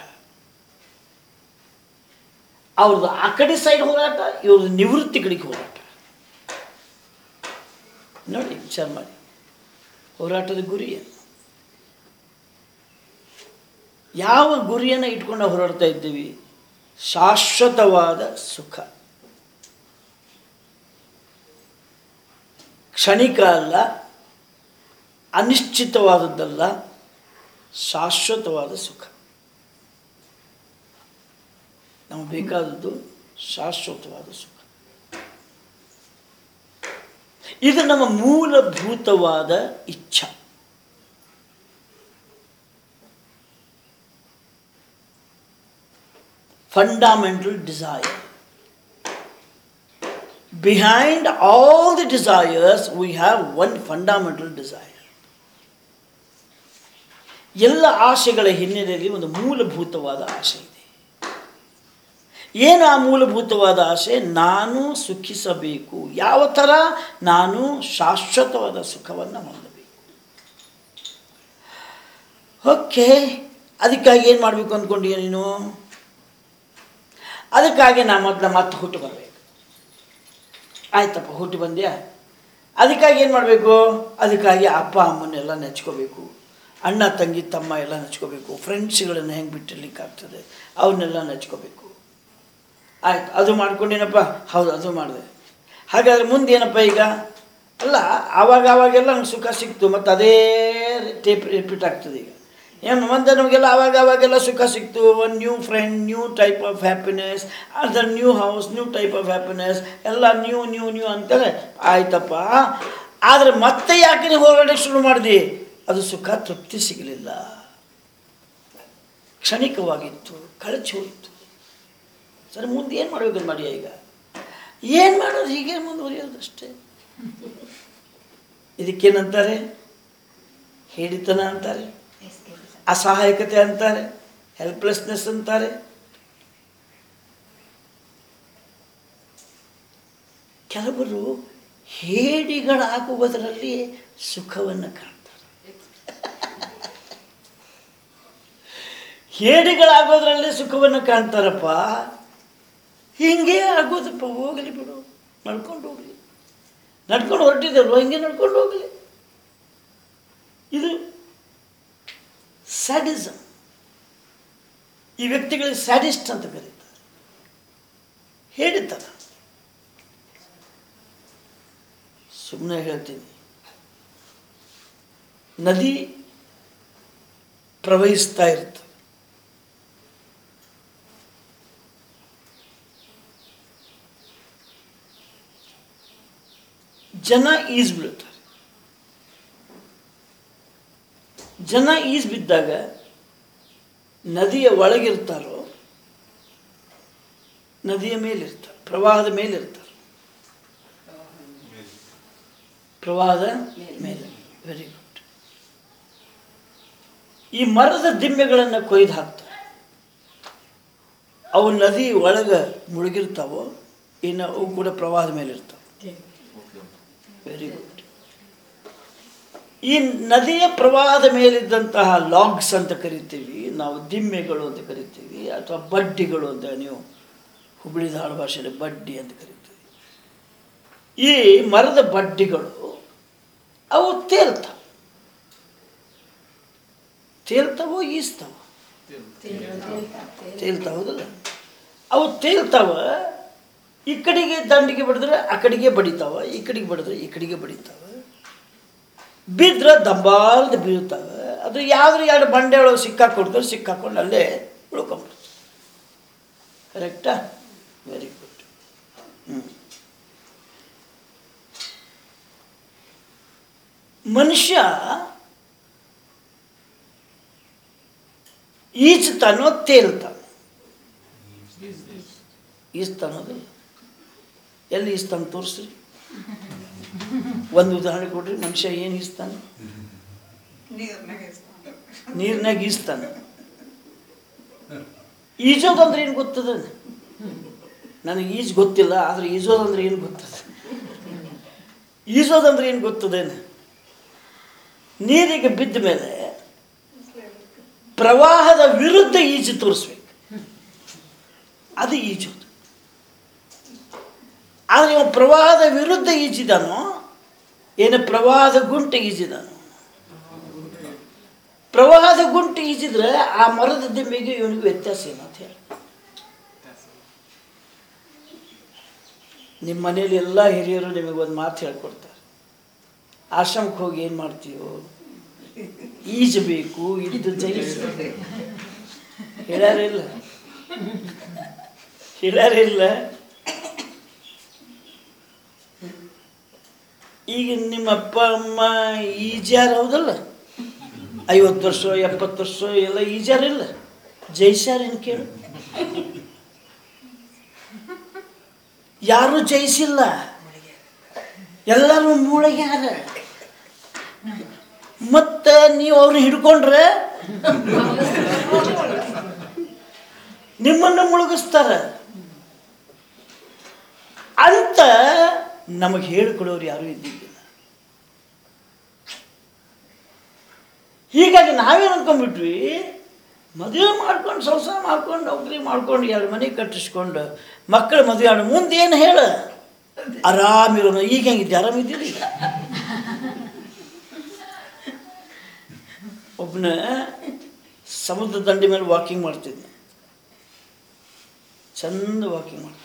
ಅವ್ರದ್ದು ಆ ಕಡೆ ಸೈಡ್ ಹೋರಾಟ, ಇವ್ರದ್ದು ನಿವೃತ್ತಿ ಕಡೆಗೆ ಹೋರಾಟ. ನೋಡಿ, ವಿಚಾರ ಮಾಡಿ, ಹೋರಾಟದ ಗುರಿ ಏನು? ಯಾವ ಗುರಿಯನ್ನು ಇಟ್ಕೊಂಡು ಹೋರಾಡ್ತಾ ಇದ್ದೀವಿ? ಶಾಶ್ವತವಾದ ಸುಖ. ಕ್ಷಣಿಕ ಅಲ್ಲ, ಅನಿಶ್ಚಿತವಾದದ್ದಲ್ಲ, ಶಾಶ್ವತವಾದ ಸುಖ. ನಮಗೆ ಬೇಕಾದದ್ದು ಶಾಶ್ವತವಾದ ಸುಖ. ಇದು ನಮ್ಮ ಮೂಲಭೂತವಾದ ಇಚ್ಛಾ. Fundamental desire. Behind all the desires, we have one fundamental desire. ಎಲ್ಲ ಆಸೆಗಳ ಹಿನ್ನೆಲೆಯಲ್ಲಿ ಒಂದು ಮೂಲಭೂತವಾದ ಆಸೆ ಇದೆ. ಏನು ಆ ಮೂಲಭೂತವಾದ ಆಸೆ? ನಾನು ಸುಖಿಸಬೇಕು. ಯಾವ ಥರ? ನಾನು ಶಾಶ್ವತವಾದ ಸುಖವನ್ನು ಹೊಂದಬೇಕು. ಓಕೆ, ಅದಕ್ಕಾಗಿ ಏನು ಮಾಡಬೇಕು ಅಂದ್ಕೊಂಡೀಯ ನೀನು? ಅದಕ್ಕಾಗಿ ನಾ ಮತ್ತೆ ಹುಟ್ಟು ಬರಬೇಕು. ಆಯ್ತಪ್ಪ, ಹುಟ್ಟು ಬಂದ್ಯಾ? ಅದಕ್ಕಾಗಿ ಏನು ಮಾಡಬೇಕು? ಅದಕ್ಕಾಗಿ ಅಪ್ಪ ಅಮ್ಮನ್ನೆಲ್ಲ ನೆಚ್ಕೋಬೇಕು, ಅಣ್ಣ ತಂಗಿ ತಮ್ಮ ಎಲ್ಲ ನೆಚ್ಕೋಬೇಕು, ಫ್ರೆಂಡ್ಸ್ಗಳನ್ನು ಹೆಂಗೆ ಬಿಟ್ಟಿರ್ಲಿಕ್ಕಾಗ್ತದೆ ಅವನ್ನೆಲ್ಲ ನೆಚ್ಕೋಬೇಕು. ಆಯ್ತು, ಅದು ಮಾಡ್ಕೊಂಡೇನಪ್ಪ? ಹೌದು, ಅದು ಮಾಡಿದೆ. ಹಾಗಾದರೆ ಮುಂದೇನಪ್ಪ ಈಗ? ಅಲ್ಲ, ಆವಾಗೆಲ್ಲ ನಂಗೆ ಸುಖ ಸಿಕ್ತು, ಮತ್ತು ಅದೇ ಟೇಪ್ ರಿಪೀಟ್ ಆಗ್ತದೆ. ಈಗ ಏನು ಮುಂದೆ ನಮಗೆಲ್ಲ ಆವಾಗೆಲ್ಲ ಸುಖ ಸಿಕ್ತು. ಒಂದು new friend, new type of happiness, other new house, new type of happiness, ಎಲ್ಲ ನ್ಯೂ ಅಂತಾರೆ. ಆಯ್ತಪ್ಪ, ಆದರೆ ಮತ್ತೆ ಯಾಕೆ ನೀವು ಹೋರಾಡಕ್ಕೆ ಶುರು ಮಾಡಿದೆ? ಅದು ಸುಖ ತೃಪ್ತಿ ಸಿಗಲಿಲ್ಲ, ಕ್ಷಣಿಕವಾಗಿತ್ತು, ಕಳಚಿ ಹೋಯಿತು. ಸರಿ, ಮುಂದೆ ಏನು ಮಾಡಬೇಕಂತ ಮಾಡಿ? ಈಗ ಏನು ಮಾಡೋದು? ಹೀಗೆ ಮುಂದುವರಿಯೋದಷ್ಟೇ. ಇದಕ್ಕೇನಂತಾರೆ? ಹೇಳಿತನ ಅಂತಾರೆ, ಅಸಹಾಯಕತೆ ಅಂತಾರೆ, ಹೆಲ್ಪ್ಲೆಸ್ನೆಸ್ ಅಂತಾರೆ. ಕೆಲವರು ಹೇಡಿಗಳಾಗುವುದರಲ್ಲಿ ಸುಖವನ್ನು ಕಾಣ್ತಾರೆ. ಹೇಡಿಗಳಾಗೋದ್ರಲ್ಲಿ ಸುಖವನ್ನು ಕಾಣ್ತಾರಪ್ಪ. ಹಿಂಗೆ ಆಗೋದಪ್ಪ, ಹೋಗಲಿ ಬಿಡು, ನಡ್ಕೊಂಡು ಹೋಗಲಿ, ನಡ್ಕೊಂಡು ಹೊರಟಿದ್ದಲ್ವ, ಹಿಂಗೆ ನಡ್ಕೊಂಡು ಹೋಗಲಿ. ಇದು ಸ್ಯಾಡಿಸಮ್. ಈ ವ್ಯಕ್ತಿಗಳಿಗೆ ಸ್ಯಾಡಿಸ್ಟ್ ಅಂತ ಕರೀತಾರೆ. ಹೇಳಿರ್ತಾರ. ಸುಮ್ಮನೆ ಹೇಳ್ತೀನಿ, ನದಿ ಪ್ರವಹಿಸ್ತಾ ಇರ್ತದೆ. ಜನ ಈಜು ಬೀಳ್ತಾರೆ. ಜನ ಈಜು ಬಿದ್ದಾಗ ನದಿಯ ಒಳಗಿರ್ತಾರೋ ನದಿಯ ಮೇಲಿರ್ತಾರೆ, ಪ್ರವಾಹದ ಮೇಲಿರ್ತಾರೆ. ಪ್ರವಾಹದ ಮೇಲೆ. Very good. ಈ ಮರದ ದಿಮ್ಮೆಗಳನ್ನು ಕೊಯ್ದು ಹಾಕ್ತಾರೆ. ಅವು ನದಿ ಒಳಗೆ ಮುಳುಗಿರ್ತಾವೋ, ಇನ್ನು ಅವು ಕೂಡ ಪ್ರವಾಹದ ಮೇಲಿರ್ತಾವೆ. Very good. ಈ ನದಿಯ ಪ್ರವಾಹದ ಮೇಲಿದ್ದಂತಹ ಲಾಗ್ಸ್ ಅಂತ ಕರಿತೀವಿ ನಾವು, ದಿಮ್ಮೆಗಳು ಅಂತ ಕರಿತೀವಿ, ಅಥವಾ ಬಡ್ಡಿಗಳು ಅಂತ, ನೀವು ಹುಬ್ಬಳ್ಳಿ ಧಾರವಾಡ ಭಾಷೆಯಲ್ಲಿ ಬಡ್ಡಿ ಅಂತ ಕರಿತೀವಿ. ಈ ಮರದ ಬಡ್ಡಿಗಳು ಅವು ತೇಲ್ತಾವೋ ಈಸ್ತಾವ? ತೇಲ್ತಾವದಲ್ಲ. ಅವು ತೇಲ್ತಾವ. ಈ ಕಡೆಗೆ ದಂಡಿಗೆ ಬಡಿದ್ರೆ ಆ ಕಡೆಗೆ ಬಡಿತಾವ, ಈ ಕಡೆಗೆ ಬಡಿದ್ರೆ ಈ ಕಡೆಗೆ ಬಡಿತಾವ. ಬಿದ್ದರೆ ದಂಬಾರ್ದು ಬೀಳ್ತಾವೆ. ಅದು ಯಾವ್ದು ಎರಡು ಬಂಡೆ ಒಳಗೆ ಸಿಕ್ಕಾಕೊಂಡು ಅಲ್ಲೇ ಉಳ್ಕೊಂಬಿಡ್ತು. ಕರೆಕ್ಟಾ? Very good. ಮನುಷ್ಯ ಈಜ್ತಾನೋ ತೇಲ್ತಾನೋ? ಈಜ್ತಾನೋದಿಲ್ಲ. ಎಲ್ಲಿ ಈಜ್ತಾನೆ ತೋರಿಸ್ರಿ, ಒಂದು ಉದಾಹರಣೆ ಕೊಡ್ರಿ. ಮನುಷ್ಯ ಏನು ಈಜ್ತಾನೆ? ನೀರಿನಾಗ ಈಜ್ತಾನೆ. ಈಜೋದಂದ್ರೆ ಏನು ಗೊತ್ತದ? ನನಗೆ ಈಜು ಗೊತ್ತಿಲ್ಲ, ಆದರೆ ಈಜೋದಂದ್ರೆ ಏನು ಗೊತ್ತದ? ಈಜೋದಂದ್ರೆ ಏನು ಗೊತ್ತದೇನು? ನೀರಿಗೆ ಬಿದ್ದ ಮೇಲೆ ಪ್ರವಾಹದ ವಿರುದ್ಧ ಈಜು ತೋರಿಸ್ಬೇಕು, ಅದು ಈಜೋದು. ಆದರೆ ಇವ ಪ್ರವಾಹದ ವಿರುದ್ಧ ಈಜಿದಾನೋ ಏನು ಪ್ರವಾಹದ ಗುಂಟು ಈಜಿದಾನೋ? ಪ್ರವಾಹದ ಗುಂಟು ಈಜಿದ್ರೆ ಆ ಮರದ ದಿಮ್ಮಿಗೆ ಇವನಿಗೆ ವ್ಯತ್ಯಾಸ ಏನಂತ ಹೇಳಿ. ನಿಮ್ಮ ಮನೇಲಿ ಎಲ್ಲ ಹಿರಿಯರು ನಿಮಗೊಂದು ಮಾತು ಹೇಳ್ಕೊಡ್ತಾರೆ. ಆಶ್ರಮಕ್ಕೆ ಹೋಗಿ ಏನು ಮಾಡ್ತೀವೋ, ಈಜಬೇಕು, ಇದ್ದು ಜಯಿಸಬೇಕು. ಹೇಳ್ಯಾರಿಲ್ಲ? ಈಗ ನಿಮ್ಮ ಅಪ್ಪ ಅಮ್ಮ ಈಜ್ಯಾರ ಹೌದಲ್ಲ? 50 ವರ್ಷ 70 ವರ್ಷ ಎಲ್ಲ ಈಜಾರಿಲ್ಲ, ಜಯಿಸ್ಯಾರೇನು ಕೇಳು? ಯಾರು ಜಯಿಸಿಲ್ಲ, ಎಲ್ಲರೂ ಮೂಳೆಗ್ಯಾರ. ಮತ್ತು ನೀವು ಅವ್ರನ್ನ ಹಿಡ್ಕೊಂಡ್ರೆ ನಿಮ್ಮನ್ನು ಮುಳುಗಿಸ್ತಾರ ಅಂತ ನಮಗೆ ಹೇಳಿಕೊಡೋರು ಯಾರೂ ಇದ್ದಿದ್ದಿಲ್ಲ. ಹೀಗಾಗಿ ನಾವೇನು ಅಂದ್ಕೊಂಡ್ಬಿಟ್ವಿ, ಮದುವೆ ಮಾಡ್ಕೊಂಡು ಸಂಸಾರ ಮಾಡ್ಕೊಂಡು ನೌಕರಿ ಮಾಡ್ಕೊಂಡು 2 ಮನೆ ಕಟ್ಟಿಸ್ಕೊಂಡು ಮಕ್ಕಳ ಮದುವೆ ಆಡ ಮುಂದೆ ಏನು ಹೇಳ, ಆರಾಮಿರೋಣ. ಈಗ ಹೆಂಗಿದ್ದೆ? ಆರಾಮಿದ್ದೀರಿ? ಒಬ್ಬನ ಸಮುದ್ರ ದಂಡೆ ಮೇಲೆ ವಾಕಿಂಗ್ ಮಾಡ್ತಿದ್ದೆ, ಚಂದ ವಾಕಿಂಗ್ ಮಾಡ್ತಿದ್ದೆ.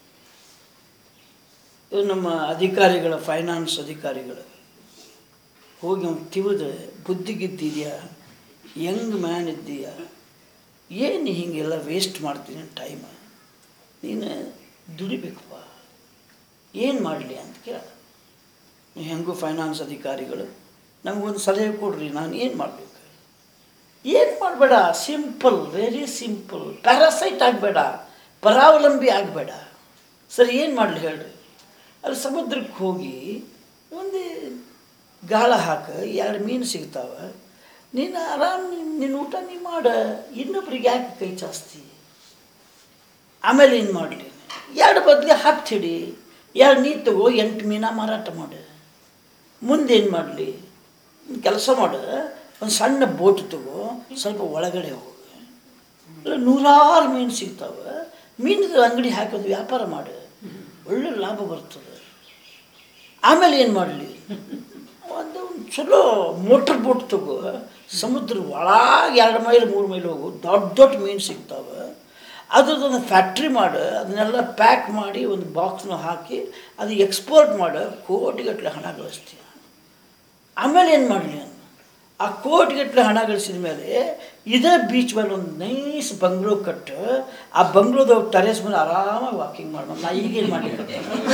ಇವು ನಮ್ಮ ಅಧಿಕಾರಿಗಳ, ಫೈನಾನ್ಸ್ ಅಧಿಕಾರಿಗಳು ಹೋಗಿ ಅವ್ನು ತಿವಿದ, ಬುದ್ಧಿಗಿದ್ದೀಯಾ, ಯಂಗ್ ಮ್ಯಾನ್ ಇದ್ದೀಯಾ, ಏನು ಹೀಗೆಲ್ಲ ವೇಸ್ಟ್ ಮಾಡ್ತೀನಿ ಟೈಮ್, ನೀನು ದುಡಿಬೇಕಪ್ಪ, ಏನು ಮಾಡಲಿ ಅಂತ ಕೇಳ. ನೀವು ಹೆಂಗೂ ಫೈನಾನ್ಸ್ ಅಧಿಕಾರಿಗಳು, ನಮಗೊಂದು ಸಲಹೆ ಕೊಡ್ರಿ, ನಾನು ಏನು ಮಾಡಬೇಕು? ಏನು ಮಾಡಬೇಡ, ಸಿಂಪಲ್, ವೆರಿ ಸಿಂಪಲ್. ಪ್ಯಾರಾಸೈಟ್ ಆಗಬೇಡ, ಪರಾವಲಂಬಿ ಆಗಬೇಡ. ಸರಿ, ಏನು ಮಾಡಲಿ ಹೇಳ್ರಿ? ಅಲ್ಲಿ ಸಮುದ್ರಕ್ಕೆ ಹೋಗಿ ಒಂದು ಗಾಳ ಹಾಕಿ 2 ಮೀನು ಸಿಗ್ತಾವೆ, ನೀನು ಆರಾಮ್ ನಿನ್ನ ಊಟ ನೀ ಮಾಡ, ಇನ್ನೊಬ್ರಿಗೆ ಯಾಕೆ ಕೈ ಚಾಸ್ತಿ? ಆಮೇಲೆ ಏನು ಮಾಡಲಿ? 2 ಬದಲಿ 10 ಹಿಡಿ, 2 ನೀ ತಗೋ, 8 ಮೀನ ಮಾರಾಟ ಮಾಡು. ಮುಂದೇನು ಮಾಡಲಿ? ಕೆಲಸ ಮಾಡು, ಒಂದು ಸಣ್ಣ ಬೋಟ್ ತಗೋ, ಸ್ವಲ್ಪ ಒಳಗಡೆ ಹೋಗು, 100 ಮೀನು ಸಿಗ್ತಾವೆ, ಮೀನದ ಅಂಗಡಿ ಹಾಕೋದು ವ್ಯಾಪಾರ ಮಾಡು, ಒಳ್ಳೆ ಲಾಭ ಬರ್ತದೆ. ಆಮೇಲೆ ಏನು ಮಾಡಲಿ? ಒಂದು ಚಲೋ ಮೋಟ್ರ್ ಬೋಟ್ ತಗೋ, ಸಮುದ್ರ ಒಳಗೆ 2 ಮೈಲ್ 3 ಮೈಲ್ ಹೋಗು, ದೊಡ್ಡ ದೊಡ್ಡ ಮೀನು ಸಿಗ್ತಾವೆ. ಅದರದೊಂದು ಫ್ಯಾಕ್ಟ್ರಿ ಮಾಡು, ಅದನ್ನೆಲ್ಲ ಪ್ಯಾಕ್ ಮಾಡಿ ಒಂದು ಬಾಕ್ಸ್ನ ಹಾಕಿ ಅದು ಎಕ್ಸ್ಪೋರ್ಟ್ ಮಾಡು, ಕೋಟಿಗಟ್ಟಲೆ ಹಣ ಗಳಿಸ್ತೀಯ. ಆಮೇಲೆ ಏನು ಮಾಡಲಿ? ಆ ಕೋಟಿಗಟ್ಟಲೆ ಹಣ ಗಳಿಸಿದ ಮೇಲೆ ಇದೇ ಬೀಚ್ ಮೇಲೆ ಒಂದು ನೈಸ್ ಬಂಗ್ಲೋ ಕಟ್ಟು, ಆ ಬಂಗ್ಲೋದ ಟೆರೇಸ್ ಮೇಲೆ ಆರಾಮಾಗಿ ವಾಕಿಂಗ್ ಮಾಡೋಣ. ನಾ ಈಗೇನು ಮಾಡಲಿಕ್ಕೆ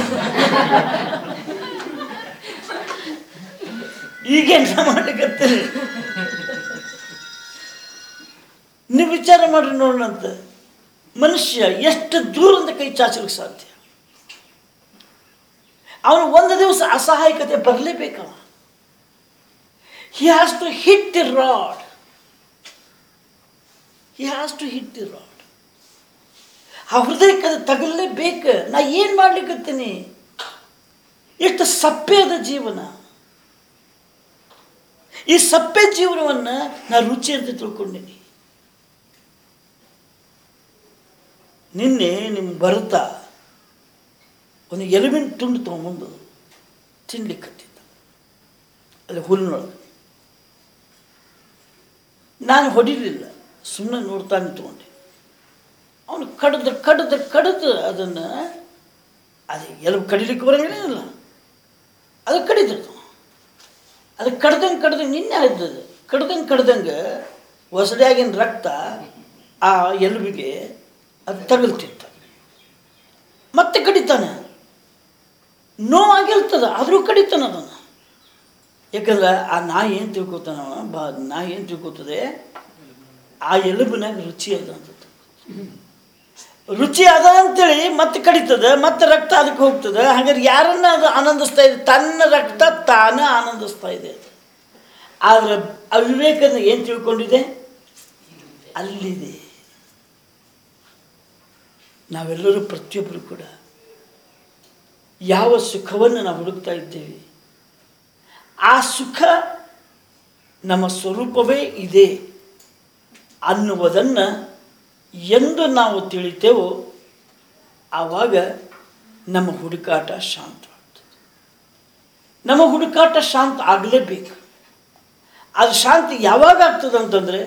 ಈಗೇನು ಮಾಡ್ಲಿಕ್ಕೆ ನೀವು ವಿಚಾರ ಮಾಡ್ರಿ ನೋಡೋಣಂತ. ಮನುಷ್ಯ ಎಷ್ಟು ದೂರದ ಕೈ ಚಾಚಲಿಕ್ಕೆ ಸಾಧ್ಯ? ಅವನು ಒಂದು ದಿವಸ ಅಸಹಾಯಕತೆ ಬರಲೇಬೇಕವ. He has to hit the rod. He has to hit the rod. ಆ ಹೃದಯಕ್ಕೆ ಅದು ತಗಲೇಬೇಕು. ನಾ ಏನು ಮಾಡ್ಲಿಕ್ಕತ್ತೀನಿ? ಎಷ್ಟು ಸಪ್ಪೆದ ಜೀವನ. ಈ ಸಪ್ಪೆ ಜೀವನವನ್ನು ನಾ ರುಚಿ ಅಂತ ತಿಳ್ಕೊಂಡೀನಿ. ನಿನ್ನೆ ನಿಮ್ಮ ಬರ್ತಾ ಒಂದು ಎಲಿಮೆಂಟ್ ತುಂಡು ತೊಗೊಂಬಂದು ತಿನ್ಲಿಕ್ಕತ್ತಿದ್ದ ಅಲ್ಲಿ ಹುಲ್ಲಿನೊಳಗೆ. ನಾನು ಹೊಡಿಲಿಲ್ಲ, ಸುಮ್ಮನೆ ನೋಡ್ತಾ ನಿಂತ್ಕೊಂಡೆ. ಅವನು ಕಡ್ದು ಅದನ್ನು, ಅದು ಎಲುಬು ಕಡಿಲಿಕ್ಕೆ ಬರೋಂಗಿಲ್ಲ, ಅದು ಕಡಿದ್ರು. ಅದು ಕಡ್ದಂಗೆ ನಿನ್ನೆ ಆಯ್ತದೆ. ಕಡ್ದಂಗೆ ಹೊಸದಾಗಿನ ರಕ್ತ ಆ ಎಲುಬಿಗೆ ಅದು ತಗಲ್ತಿತ್ತು. ಮತ್ತೆ ಕಡಿತಾನೆ, ನೋವಾಗಿರ್ತದೆ, ಆದರೂ ಕಡಿತಾನೆ ಅದನ್ನು. ಯಾಕಂದ್ರೆ ಆ ನಾಯಿ ಏನು ತಿಳ್ಕೊತಾನ, ನಾಯಿ ಏನು ತಿಳ್ಕೊತದೆ, ಆ ಎಲುಬಿನಾಗ ರುಚಿ ಅದ ಅಂತ. ರುಚಿ ಅದ ಅಂತೇಳಿ ಮತ್ತೆ ಕಡಿತದೆ, ಮತ್ತೆ ರಕ್ತ ಅದಕ್ಕೆ ಹೋಗ್ತದೆ. ಹಾಗಾದ್ರೆ ಯಾರನ್ನ ಅದು ಆನಂದಿಸ್ತಾ ಇದೆ? ತನ್ನ ರಕ್ತ ತಾನೇ ಆನಂದಿಸ್ತಾ ಇದೆ. ಆದರೆ ಅವಿವೇಕದ ಏನು ತಿಳ್ಕೊಂಡಿದೆ? ಅಲ್ಲಿದೆ. ನಾವೆಲ್ಲರೂ ಪ್ರತಿಯೊಬ್ಬರು ಕೂಡ ಯಾವ ಸುಖವನ್ನು ನಾವು ಹುಡುಕ್ತಾ ಇದ್ದೇವೆ, ಆ ಸುಖ ನಮ್ಮ ಸ್ವರೂಪವೇ ಇದೆ ಅನ್ನುವುದನ್ನು ಎಂದು ನಾವು ತಿಳಿತೇವೋ ಆವಾಗ ನಮ್ಮ ಹುಡುಕಾಟ ಶಾಂತವಾಗ್ತದೆ. ನಮ್ಮ ಹುಡುಕಾಟ ಶಾಂತ ಆಗಲೇಬೇಕು. ಅದು ಶಾಂತಿ ಯಾವಾಗ ಆಗ್ತದೆ ಅಂತಂದರೆ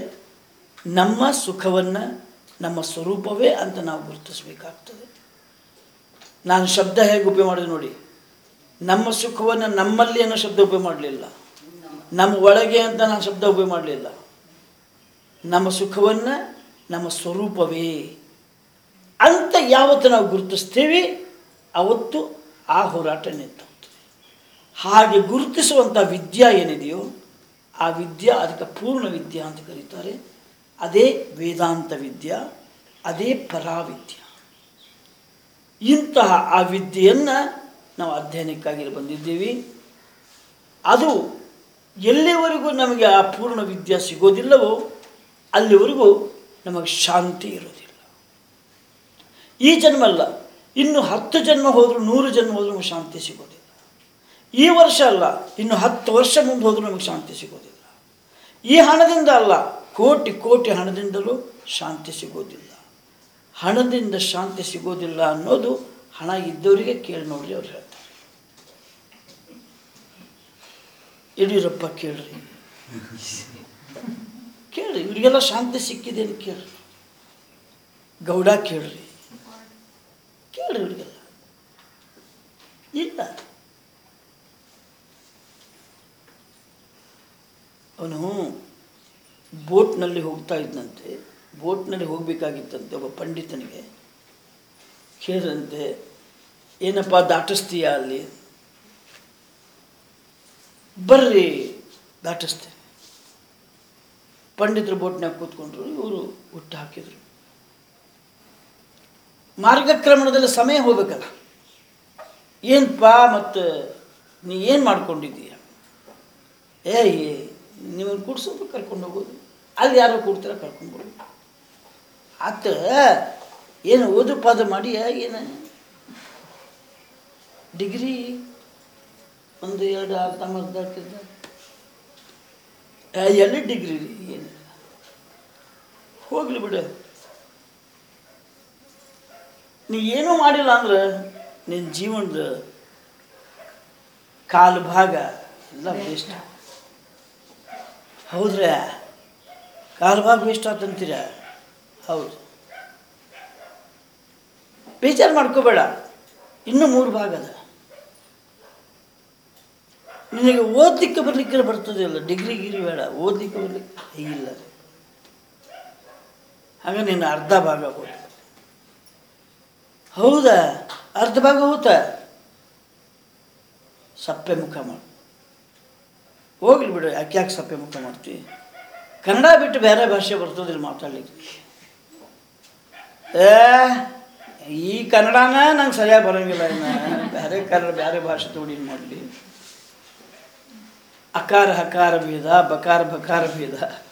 ನಮ್ಮ ಸುಖವನ್ನು ನಮ್ಮ ಸ್ವರೂಪವೇ ಅಂತ ನಾವು ಗುರುತಿಸಬೇಕಾಗ್ತದೆ. ನಾನು ಶಬ್ದ ಹೇಗೆ ಉಪಯೋಗ ಮಾಡಿದೆ ನೋಡಿ, ನಮ್ಮ ಸುಖವನ್ನು ನಮ್ಮಲ್ಲಿ ಅನ್ನೋ ಶಬ್ದ ಉಪಯೋಗ ಮಾಡಲಿಲ್ಲ, ನಮ್ಮ ಒಳಗೆ ಅಂತ ನಾನು ಶಬ್ದ ಉಪಯೋಗ ಮಾಡಲಿಲ್ಲ. ನಮ್ಮ ಸುಖವನ್ನು ನಮ್ಮ ಸ್ವರೂಪವೇ ಅಂತ ಯಾವತ್ತು ನಾವು ಗುರುತಿಸ್ತೇವೆ ಅವತ್ತು ಆ ಹೋರಾಟ ನಿಂತು. ಹಾಗೆ ಗುರುತಿಸುವಂಥ ವಿದ್ಯಾ ಏನಿದೆಯೋ ಆ ವಿದ್ಯಾ ಅದಕ್ಕೆ ಪೂರ್ಣ ವಿದ್ಯಾ ಅಂತ ಕರೀತಾರೆ. ಅದೇ ವೇದಾಂತ ವಿದ್ಯಾ, ಅದೇ ಪರಾವಿದ್ಯಾ. ಇಂತಹ ಆ ವಿದ್ಯೆಯನ್ನು ನಾವು ಅಧ್ಯಯನಕ್ಕಾಗಿ ಬಂದಿದ್ದೀವಿ. ಅದು ಎಲ್ಲಿವರೆಗೂ ನಮಗೆ ಆ ಪೂರ್ಣ ವಿದ್ಯಾ ಸಿಗೋದಿಲ್ಲವೋ ಅಲ್ಲಿವರೆಗೂ ನಮಗೆ ಶಾಂತಿ ಇರೋದಿಲ್ಲ. ಈ ಜನ್ಮ ಅಲ್ಲ, ಇನ್ನು 10 ಜನ್ಮ ಹೋದರೂ 100 ಜನ್ಮ ಹೋದರೂ ನಮಗೆ ಶಾಂತಿ ಸಿಗೋದಿಲ್ಲ. ಈ ವರ್ಷ ಅಲ್ಲ, ಇನ್ನು 10 ವರ್ಷ ಮುಂದೆ ಹೋದರೂ ನಮಗೆ ಶಾಂತಿ ಸಿಗೋದಿಲ್ಲ. ಈ ಹಣದಿಂದ ಅಲ್ಲ, ಕೋಟಿ ಕೋಟಿ ಹಣದಿಂದಲೂ ಶಾಂತಿ ಸಿಗೋದಿಲ್ಲ. ಹಣದಿಂದ ಶಾಂತಿ ಸಿಗೋದಿಲ್ಲ ಅನ್ನೋದು ಹಣ ಇದ್ದವರಿಗೆ ಕೇಳಿ ನೋಡ್ರಿ, ಅವ್ರು ಹೇಳ್ತಾರೆ. ಯಡಿಯೂರಪ್ಪ ಕೇಳ್ರಿ, ಕೇಳ್ರಿ, ಇವರಿಗೆಲ್ಲ ಶಾಂತಿ ಸಿಕ್ಕಿದೆ ಅಂತ ಕೇಳ್ರಿ. ಗೌಡ ಕೇಳ್ರಿ, ಕೇಳ್ರಿ, ಇವರಿಗೆಲ್ಲ ಇಲ್ಲ. ಅವನು ಬೋಟ್ನಲ್ಲಿ ಹೋಗ್ತಾ ಇದ್ದಂತೆ, ಬೋಟ್ನಲ್ಲಿ ಹೋಗಬೇಕಾಗಿತ್ತಂತೆ. ಒಬ್ಬ ಪಂಡಿತನಿಗೆ ಕೇಳಿದಂತೆ, ಏನಪ್ಪ ದಾಟಿಸ್ತೀಯ ಅಲ್ಲಿ? ಬರ್ರಿ ದಾಟಿಸ್ತೇನೆ. ಪಂಡಿತರು ಬೋಟ್ನಾಗ ಕೂತ್ಕೊಂಡ್ರು, ಇವರು ಹುಟ್ಟು ಹಾಕಿದರು. ಮಾರ್ಗಕ್ರಮಣದಲ್ಲಿ ಸಮಯ ಹೋಗ್ಬೇಕಲ್ಲ. ಏನಪ್ಪ ಮತ್ತು ನೀ ಏನು ಮಾಡ್ಕೊಂಡಿದ್ದೀಯ? ನಿಮ್ಮನ್ನು ಕೂಡ್ಸೋದು ಕರ್ಕೊಂಡು ಹೋಗೋದು, ಅಲ್ಲಿ ಯಾರೋ ಕೂಡ್ತಾರ ಕರ್ಕೊಂಡು ಹೋಗೋದು. ಆತ ಏನು ಓದು ಪಾದ ಮಾಡಿ ಏನು ಡಿಗ್ರಿ 1-2 ಅರ್ಧಂಬರ್ಧ ಎಲ್ಲಿ ಡಿಗ್ರಿ ರೀ? ಏನು ಹೋಗ್ಲಿ ಬಿಡು. ನೀ ಏನೂ ಮಾಡಿಲ್ಲ ಅಂದ್ರೆ ನಿನ್ನ ಜೀವನದ ಕಾಲು ಭಾಗ ಎಲ್ಲ ವೇಸ್ಟ್. ಹೌದ್ರಾ? ಕಾಲು ಭಾಗ ವೇಸ್ಟ್ ಆತಂತೀರ? ಹೌದು. ಬೇಜಾರು ಮಾಡ್ಕೋಬೇಡ, ಇನ್ನೂ 3 ಭಾಗ ಅದ. ನಿನಗೆ ಓದಲಿಕ್ಕೆ ಬರಲಿಕ್ಕೆ ಬರ್ತದೆ ಅಲ್ಲ, ಡಿಗ್ರಿ ಗಿರಿ ಬೇಡ, ಓದಲಿಕ್ಕೆ ಬರಲಿಕ್ಕೆ ಇಲ್ಲ. ಆಗ ನೀನು ಅರ್ಧ ಭಾಗ ಹೋದ. ಹೌದಾ? ಅರ್ಧ ಭಾಗ ಹೋತ, ಸಪ್ಪೆ ಮುಖ ಮಾಡು. ಹೋಗ್ಲಿ ಬಿಡು, ಯಾಕೆ ಸಪ್ಪೆ ಮುಖ ಮಾಡ್ತೀವಿ? ಕನ್ನಡ ಬಿಟ್ಟು ಬೇರೆ ಭಾಷೆ ಬರ್ತದಿಲ್ಲ ಮಾತಾಡ್ಲಿಕ್ಕೆ. ಈ ಕನ್ನಡನ ನಂಗೆ ಸರಿಯಾಗಿ ಬರೋಂಗಿಲ್ಲ, ಇನ್ನು ಬೇರೆ ಕನ್ನಡ ಬೇರೆ ಭಾಷೆ ತೋಡಿ ಮಾಡಲಿ. ಅಕಾರ ಹಕಾರ ಭೇದ, ಬಕಾರ ಬಕಾರ ಭೇದ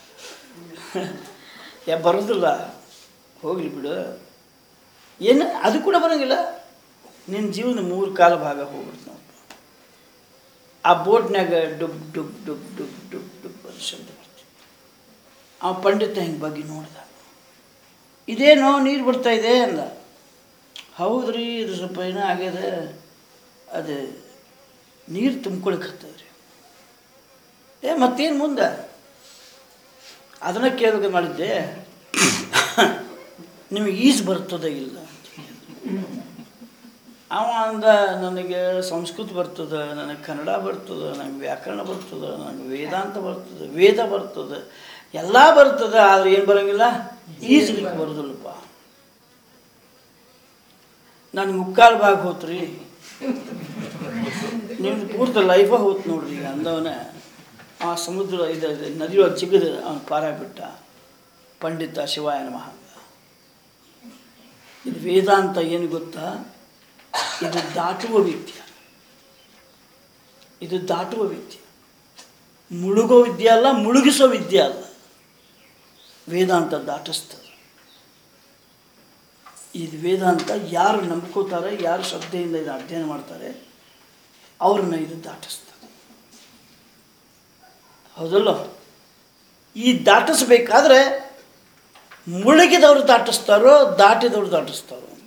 ಬರೋದಿಲ್ಲ. ಹೋಗ್ಲಿ ಬಿಡು, ಏನು ಅದು ಕೂಡ ಬರೋಂಗಿಲ್ಲ. ನಿನ್ನ ಜೀವನ 3 ಕಾಲು ಭಾಗ ಹೋಗ್ಬಿಡ್ತು ನಾವು. ಆ ಬೋಟ್ನಾಗ ಡುಬ್ ಡುಬ್ ಡುಬ್ ಡುಬ್ ಡುಬ್ ಡುಬ್ ಅಂತ ಶಬ್ದ ಬರ್ತೀವಿ. ಆ ಪಂಡಿತ ಹಿಂಗೆ ಬಗ್ಗೆ ನೋಡ್ದ, ಇದೇನೋ ನೀರು ಬರ್ತಾ ಇದೆ ಅಂದ. ಹೌದ್ರಿ, ಇದು ಸ್ವಲ್ಪ ಏನೋ ಆಗ್ಯದ, ಅದು ನೀರು ತುಂಬ್ಕೊಳಕ್ಕೆ ಹತ್ತದ್ರಿ. ಮತ್ತೇನು ಮುಂದೆ? ಅದನ್ನು ಕೇಳಬೇಕು ಮಾಡಿದ್ದೆ, ನಿಮಗೆ ಈಜು ಬರ್ತದೆ ಇಲ್ಲ? ಅವ ಅಂದ, ನನಗೆ ಸಂಸ್ಕೃತ ಬರ್ತದೆ, ನನಗೆ ಕನ್ನಡ ಬರ್ತದೆ, ನನಗೆ ವ್ಯಾಕರಣ ಬರ್ತದೆ, ನನಗೆ ವೇದಾಂತ ಬರ್ತದೆ, ವೇದ ಬರ್ತದೆ, ಎಲ್ಲ ಬರ್ತದೆ. ಆದರೆ ಏನು ಬರೋಂಗಿಲ್ಲ, ಈಜಲಿಕ್ಕೆ ಬರೋದಿಲ್ಲಪ್ಪ. ನಾನು 3/4 ಭಾಗ ಹೋತ್ರಿ, ನಿಮ್ದು ಪೂರ್ತಿ ಲೈಫಾಗ ಹೋತ್ ನೋಡ್ರಿ. ಈಗ ಅಂದವನ ಆ ಸಮುದ್ರ ಇದು ನದಿಯೊಳಗೆ ಚಿಗದು ಅವನು ಪಾರಾಗ್ಬಿಟ್ಟ. ಪಂಡಿತ ಶಿವಾಯ ನಮಃ. ಇದು ವೇದಾಂತ ಏನು ಗೊತ್ತಾ? ಇದು ದಾಟುವ ವಿದ್ಯೆ, ಇದು ದಾಟುವ ವಿದ್ಯೆ. ಮುಳುಗೋ ವಿದ್ಯೆ ಅಲ್ಲ, ಮುಳುಗಿಸೋ ವಿದ್ಯೆ ಅಲ್ಲ. ವೇದಾಂತ ದಾಟಿಸ್ತದೆ. ಇದು ವೇದಾಂತ ಯಾರು ನಂಬ್ಕೋತಾರೆ, ಯಾರು ಶ್ರದ್ಧೆಯಿಂದ ಇದು ಅಧ್ಯಯನ ಮಾಡ್ತಾರೆ, ಅವ್ರನ್ನ ಇದು ದಾಟಿಸ್ತದೆ. ಹೌದಲ್ಲ? ಈ ದಾಟಿಸ್ಬೇಕಾದ್ರೆ ಮುಳುಗಿದವರು ದಾಟಿಸ್ತಾರೋ, ದಾಟಿದವರು ದಾಟಿಸ್ತಾರೋ ಅಂತ.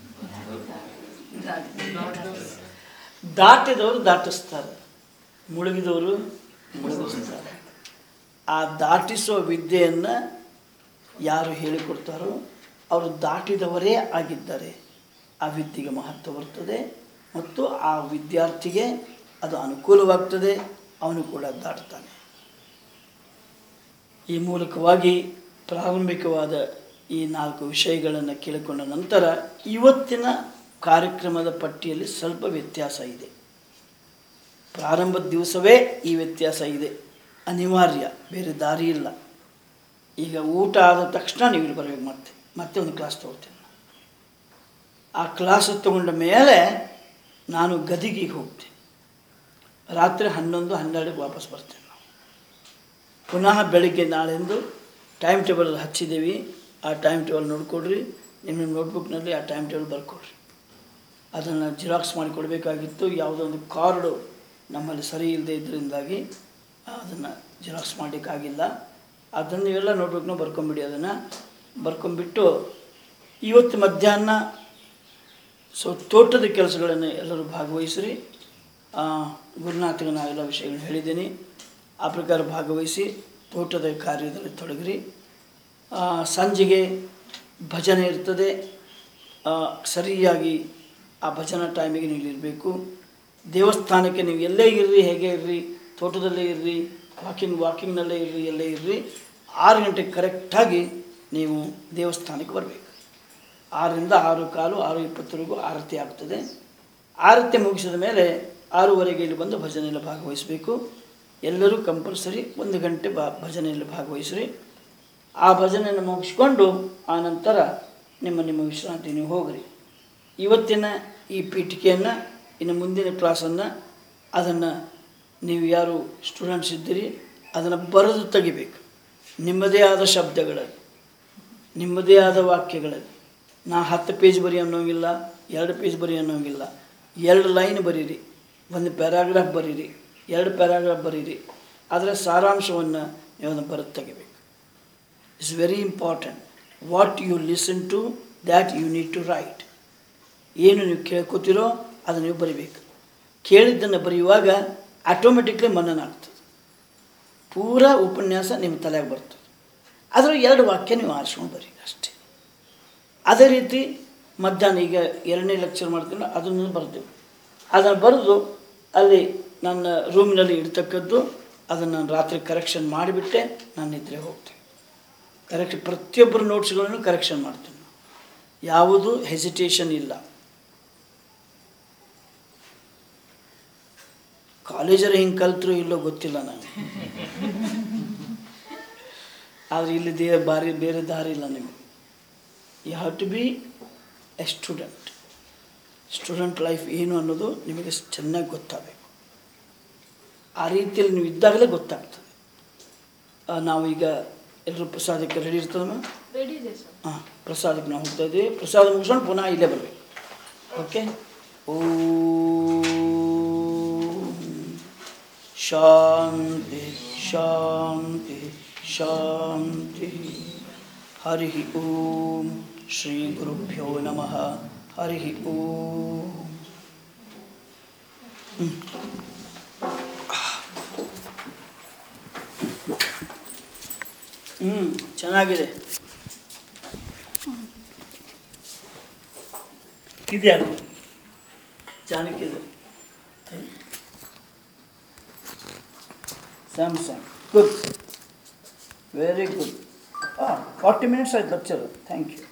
ದಾಟಿದವರು ದಾಟಿಸ್ತಾರೆ, ಮುಳುಗಿದವರು ಮುಳುಗಿಸ್ತಾರೆ. ಆ ದಾಟಿಸೋ ವಿದ್ಯೆಯನ್ನು ಯಾರು ಹೇಳಿಕೊಡ್ತಾರೋ ಅವರು ದಾಟಿದವರೇ ಆಗಿದ್ದಾರೆ. ಆ ವಿದ್ಯೆಗೆ ಮಹತ್ವ ಬರ್ತದೆ ಮತ್ತು ಆ ವಿದ್ಯಾರ್ಥಿಗೆ ಅದು ಅನುಕೂಲವಾಗ್ತದೆ, ಅವನು ಕೂಡ ದಾಟ್ತಾನೆ. ಈ ಮೂಲಕವಾಗಿ ಪ್ರಾರಂಭಿಕವಾದ ಈ 4 ವಿಷಯಗಳನ್ನು ಕೇಳಿಕೊಂಡ ನಂತರ ಇವತ್ತಿನ ಕಾರ್ಯಕ್ರಮದ ಪಟ್ಟಿಯಲ್ಲಿ ಸ್ವಲ್ಪ ವ್ಯತ್ಯಾಸ ಇದೆ. ಪ್ರಾರಂಭದ ದಿವಸವೇ ಈ ವ್ಯತ್ಯಾಸ ಇದೆ, ಅನಿವಾರ್ಯ, ಬೇರೆ ದಾರಿ ಇಲ್ಲ. ಈಗ ಊಟ ಆದ ತಕ್ಷಣ ನೀವು ಇಲ್ಲಿ ಬರಬೇಕು, ಮತ್ತೆ ಒಂದು ಕ್ಲಾಸ್ ತೊಗೊಳ್ತೇನೆ. ಆ ಕ್ಲಾಸ್ ತಗೊಂಡ ಮೇಲೆ ನಾನು ಗದಿಗೆ ಹೋಗ್ತೇನೆ. ರಾತ್ರಿ 11-12ಕ್ಕೆ ವಾಪಸ್ ಬರ್ತೇನೆ. ನಾವು ಪುನಃ ಬೆಳಿಗ್ಗೆ ನಾಳೆಂದು ಟೈಮ್ ಟೇಬಲ್ ಹಚ್ಚಿದ್ದೀವಿ, ಆ ಟೈಮ್ ಟೇಬಲ್ ನೋಡಿಕೊಡ್ರಿ. ನಿಮ್ಮ ನೋಟ್ಬುಕ್ನಲ್ಲಿ ಆ ಟೈಮ್ ಟೇಬಲ್ ಬರ್ಕೊಡ್ರಿ. ಅದನ್ನು ಜಿರಾಕ್ಸ್ ಮಾಡಿಕೊಡ್ಬೇಕಾಗಿತ್ತು. ಯಾವುದೋ ಒಂದು ಕಾರ್ಡು ನಮ್ಮಲ್ಲಿ ಸರಿ ಇಲ್ಲದೆ ಇದರಿಂದಾಗಿ ಅದನ್ನು ಜಿರಾಕ್ಸ್ ಮಾಡಲಿಕ್ಕಾಗಿಲ್ಲ. ಅದನ್ನು ನೀವೆಲ್ಲ ನೋಟ್ಬುಕ್ನ ಬರ್ಕೊಂಬಿಡಿ. ಅದನ್ನು ಬರ್ಕೊಂಬಿಟ್ಟು ಇವತ್ತು ಮಧ್ಯಾಹ್ನ ತೋಟದ ಕೆಲಸಗಳನ್ನು ಎಲ್ಲರೂ ಭಾಗವಹಿಸ್ರಿ. ಗುರುನಾಥಗೆ ನಾವೆಲ್ಲ ವಿಷಯಗಳನ್ನು ಹೇಳಿದ್ದೀನಿ, ಆ ಪ್ರಕಾರ ಭಾಗವಹಿಸಿ ತೋಟದ ಕಾರ್ಯದಲ್ಲಿ ತೊಡಗಿರಿ. ಸಂಜೆಗೆ ಭಜನೆ ಇರ್ತದೆ, ಸರಿಯಾಗಿ ಆ ಭಜನಾ ಟೈಮಿಗೆ ನೀವು ಇರಬೇಕು. ದೇವಸ್ಥಾನಕ್ಕೆ ನೀವು ಎಲ್ಲೇ ಇರ್ರಿ, ಹೇಗೆ ಇರ್ರಿ, ತೋಟದಲ್ಲೇ ಇರ್ರಿ, ವಾಕಿಂಗ್ನಲ್ಲೇ ಇರ್ರಿ, ಎಲ್ಲೇ ಇರ್ರಿ, 6 ಗಂಟೆಗೆ ಕರೆಕ್ಟಾಗಿ ನೀವು ದೇವಸ್ಥಾನಕ್ಕೆ ಬರಬೇಕು. 6ರಿಂದ 6:15, 6:20ವರೆಗೂ ಆರತಿ ಆಗ್ತದೆ. ಆರತಿ ಮುಗಿಸಿದ ಮೇಲೆ 6:15 ಇಲ್ಲಿ ಬಂದು ಭಜನೆಯಲ್ಲಿ ಭಾಗವಹಿಸಬೇಕು. ಎಲ್ಲರೂ ಕಂಪಲ್ಸರಿ 1 ಗಂಟೆ ಭಜನೆಯಲ್ಲಿ ಭಾಗವಹಿಸ್ರಿ. ಆ ಭಜನೆಯನ್ನು ಮುಗಿಸ್ಕೊಂಡು ಆನಂತರ ನಿಮ್ಮ ವಿಶ್ರಾಂತಿ ನೀವು ಹೋಗ್ರಿ. ಇವತ್ತಿನ ಈ ಪೀಠಿಕೆಯನ್ನು, ಇನ್ನು ಮುಂದಿನ ಕ್ಲಾಸನ್ನು ಅದನ್ನು ನೀವು ಯಾರು ಸ್ಟೂಡೆಂಟ್ಸ್ ಇದ್ದೀರಿ ಅದನ್ನು ಬರೆದು ತೆಗಿಬೇಕು. ನಿಮ್ಮದೇ ಆದ ಶಬ್ದಗಳಲ್ಲಿ, ನಿಮ್ಮದೇ ಆದ ವಾಕ್ಯಗಳಲ್ಲಿ. ನಾ 10 ಪೇಜ್ ಬರಿ ಅನ್ನೋಂಗಿಲ್ಲ, 2 ಪೇಜ್ ಬರಿ ಅನ್ನೋಂಗಿಲ್ಲ. 2 ಲೈನ್ ಬರೀರಿ, 1 ಪ್ಯಾರಾಗ್ರಾಫ್ ಬರೀರಿ, 2 ಪ್ಯಾರಾಗ್ರಾಫ್ ಬರೀರಿ. ಅದರ ಸಾರಾಂಶವನ್ನು ನೀವು ಅದನ್ನು ಬರೆದು ತೆಗಿಬೇಕು. It's very important. What you listen to that you need to write. ಏನು ನೀವು ಕೇಳ್ಕೊತೀರೋ ಅದನ್ನು ನೀವು ಬರಿಬೇಕು. ಕೇಳಿದ್ದನ್ನು ಬರೆಯುವಾಗ ಆಟೋಮೆಟಿಕ್ಲಿ ಮನನ ಆಗ್ತದೆ. ಪೂರಾ ಉಪನ್ಯಾಸ ನಿಮ್ಮ ತಲೆಗೆ ಬರ್ತದೆ. ಅದರ 2 ವಾಕ್ಯ ನೀವು ಆರಿಸ್ಕೊಂಡು ಬರೀ ಅಷ್ಟೇ. ಅದೇ ರೀತಿ ಮಧ್ಯಾಹ್ನ ಈಗ 2ನೇ ಲೆಕ್ಚರ್ ಮಾಡ್ತೀನಿ, ಅದನ್ನು ಬರ್ತೀವಿ. ಅದನ್ನು ಬರೆದು ಅಲ್ಲಿ ನನ್ನ ರೂಮಿನಲ್ಲಿ ಇಡ್ತಕ್ಕದ್ದು, ಅದನ್ನು ನಾನು ರಾತ್ರಿ ಕರೆಕ್ಷನ್ ಮಾಡಿಬಿಟ್ಟೆ ನಾನು ನಿದ್ರೆ ಹೋಗ್ತೇನೆ. ಪ್ರತಿಯೊಬ್ಬರ ನೋಟ್ಸ್ಗಳನ್ನು ಕರೆಕ್ಷನ್ ಮಾಡ್ತೀನಿ. ಯಾವುದು ಹೆಸಿಟೇಷನ್ ಇಲ್ಲ. ಕಾಲೇಜರು ಹಿಂಗೆ ಕಲ್ತರು ಇಲ್ಲೋ ಗೊತ್ತಿಲ್ಲ ನನಗೆ, ಆದರೆ ಇಲ್ಲಿ ಬೇರೆ ದಾರಿ ಇಲ್ಲ ನಿಮಗೆ. You have to be a student. Student life ಏನು ಅನ್ನೋದು ನಿಮಗೆ ಚೆನ್ನಾಗಿ ಗೊತ್ತಾಗಬೇಕು. ಆ ರೀತಿಯಲ್ಲಿ ನೀವು ಇದ್ದಾಗಲೇ ಗೊತ್ತಾಗ್ತದೆ. ನಾವೀಗ ಎಲ್ಲರೂ ಪ್ರಸಾದಕ್ಕೆ ರೆಡಿ ಇರ್ತದಮ್ಮ? ಹಾಂ, ಪ್ರಸಾದಕ್ಕೆ ನಾವು ಹೋಗ್ತಾ ಇದ್ದೀವಿ. ಪ್ರಸಾದ ಮುಗಿಸ್ಕೊಂಡು ಪುನಃ ಇಲ್ಲೇ ಬರಬೇಕು. ಓಕೆ. ಶಾಂತಿ ಶಾಂತಿ ಶಾಂತಿ. ಹರಿ ಓಂ. ಶ್ರೀ ಗುರುಭ್ಯೋ ನಮಃ. ಹರಿ ಓಂ. ಚೆನ್ನಾಗಿದೆ. ಇದ್ಯಾರು ಜಾನಕಿದು? Samsung. Good, very good. 40 minutes ಆಯ್ತು ಲೆಕ್ಚರ್. Thank you.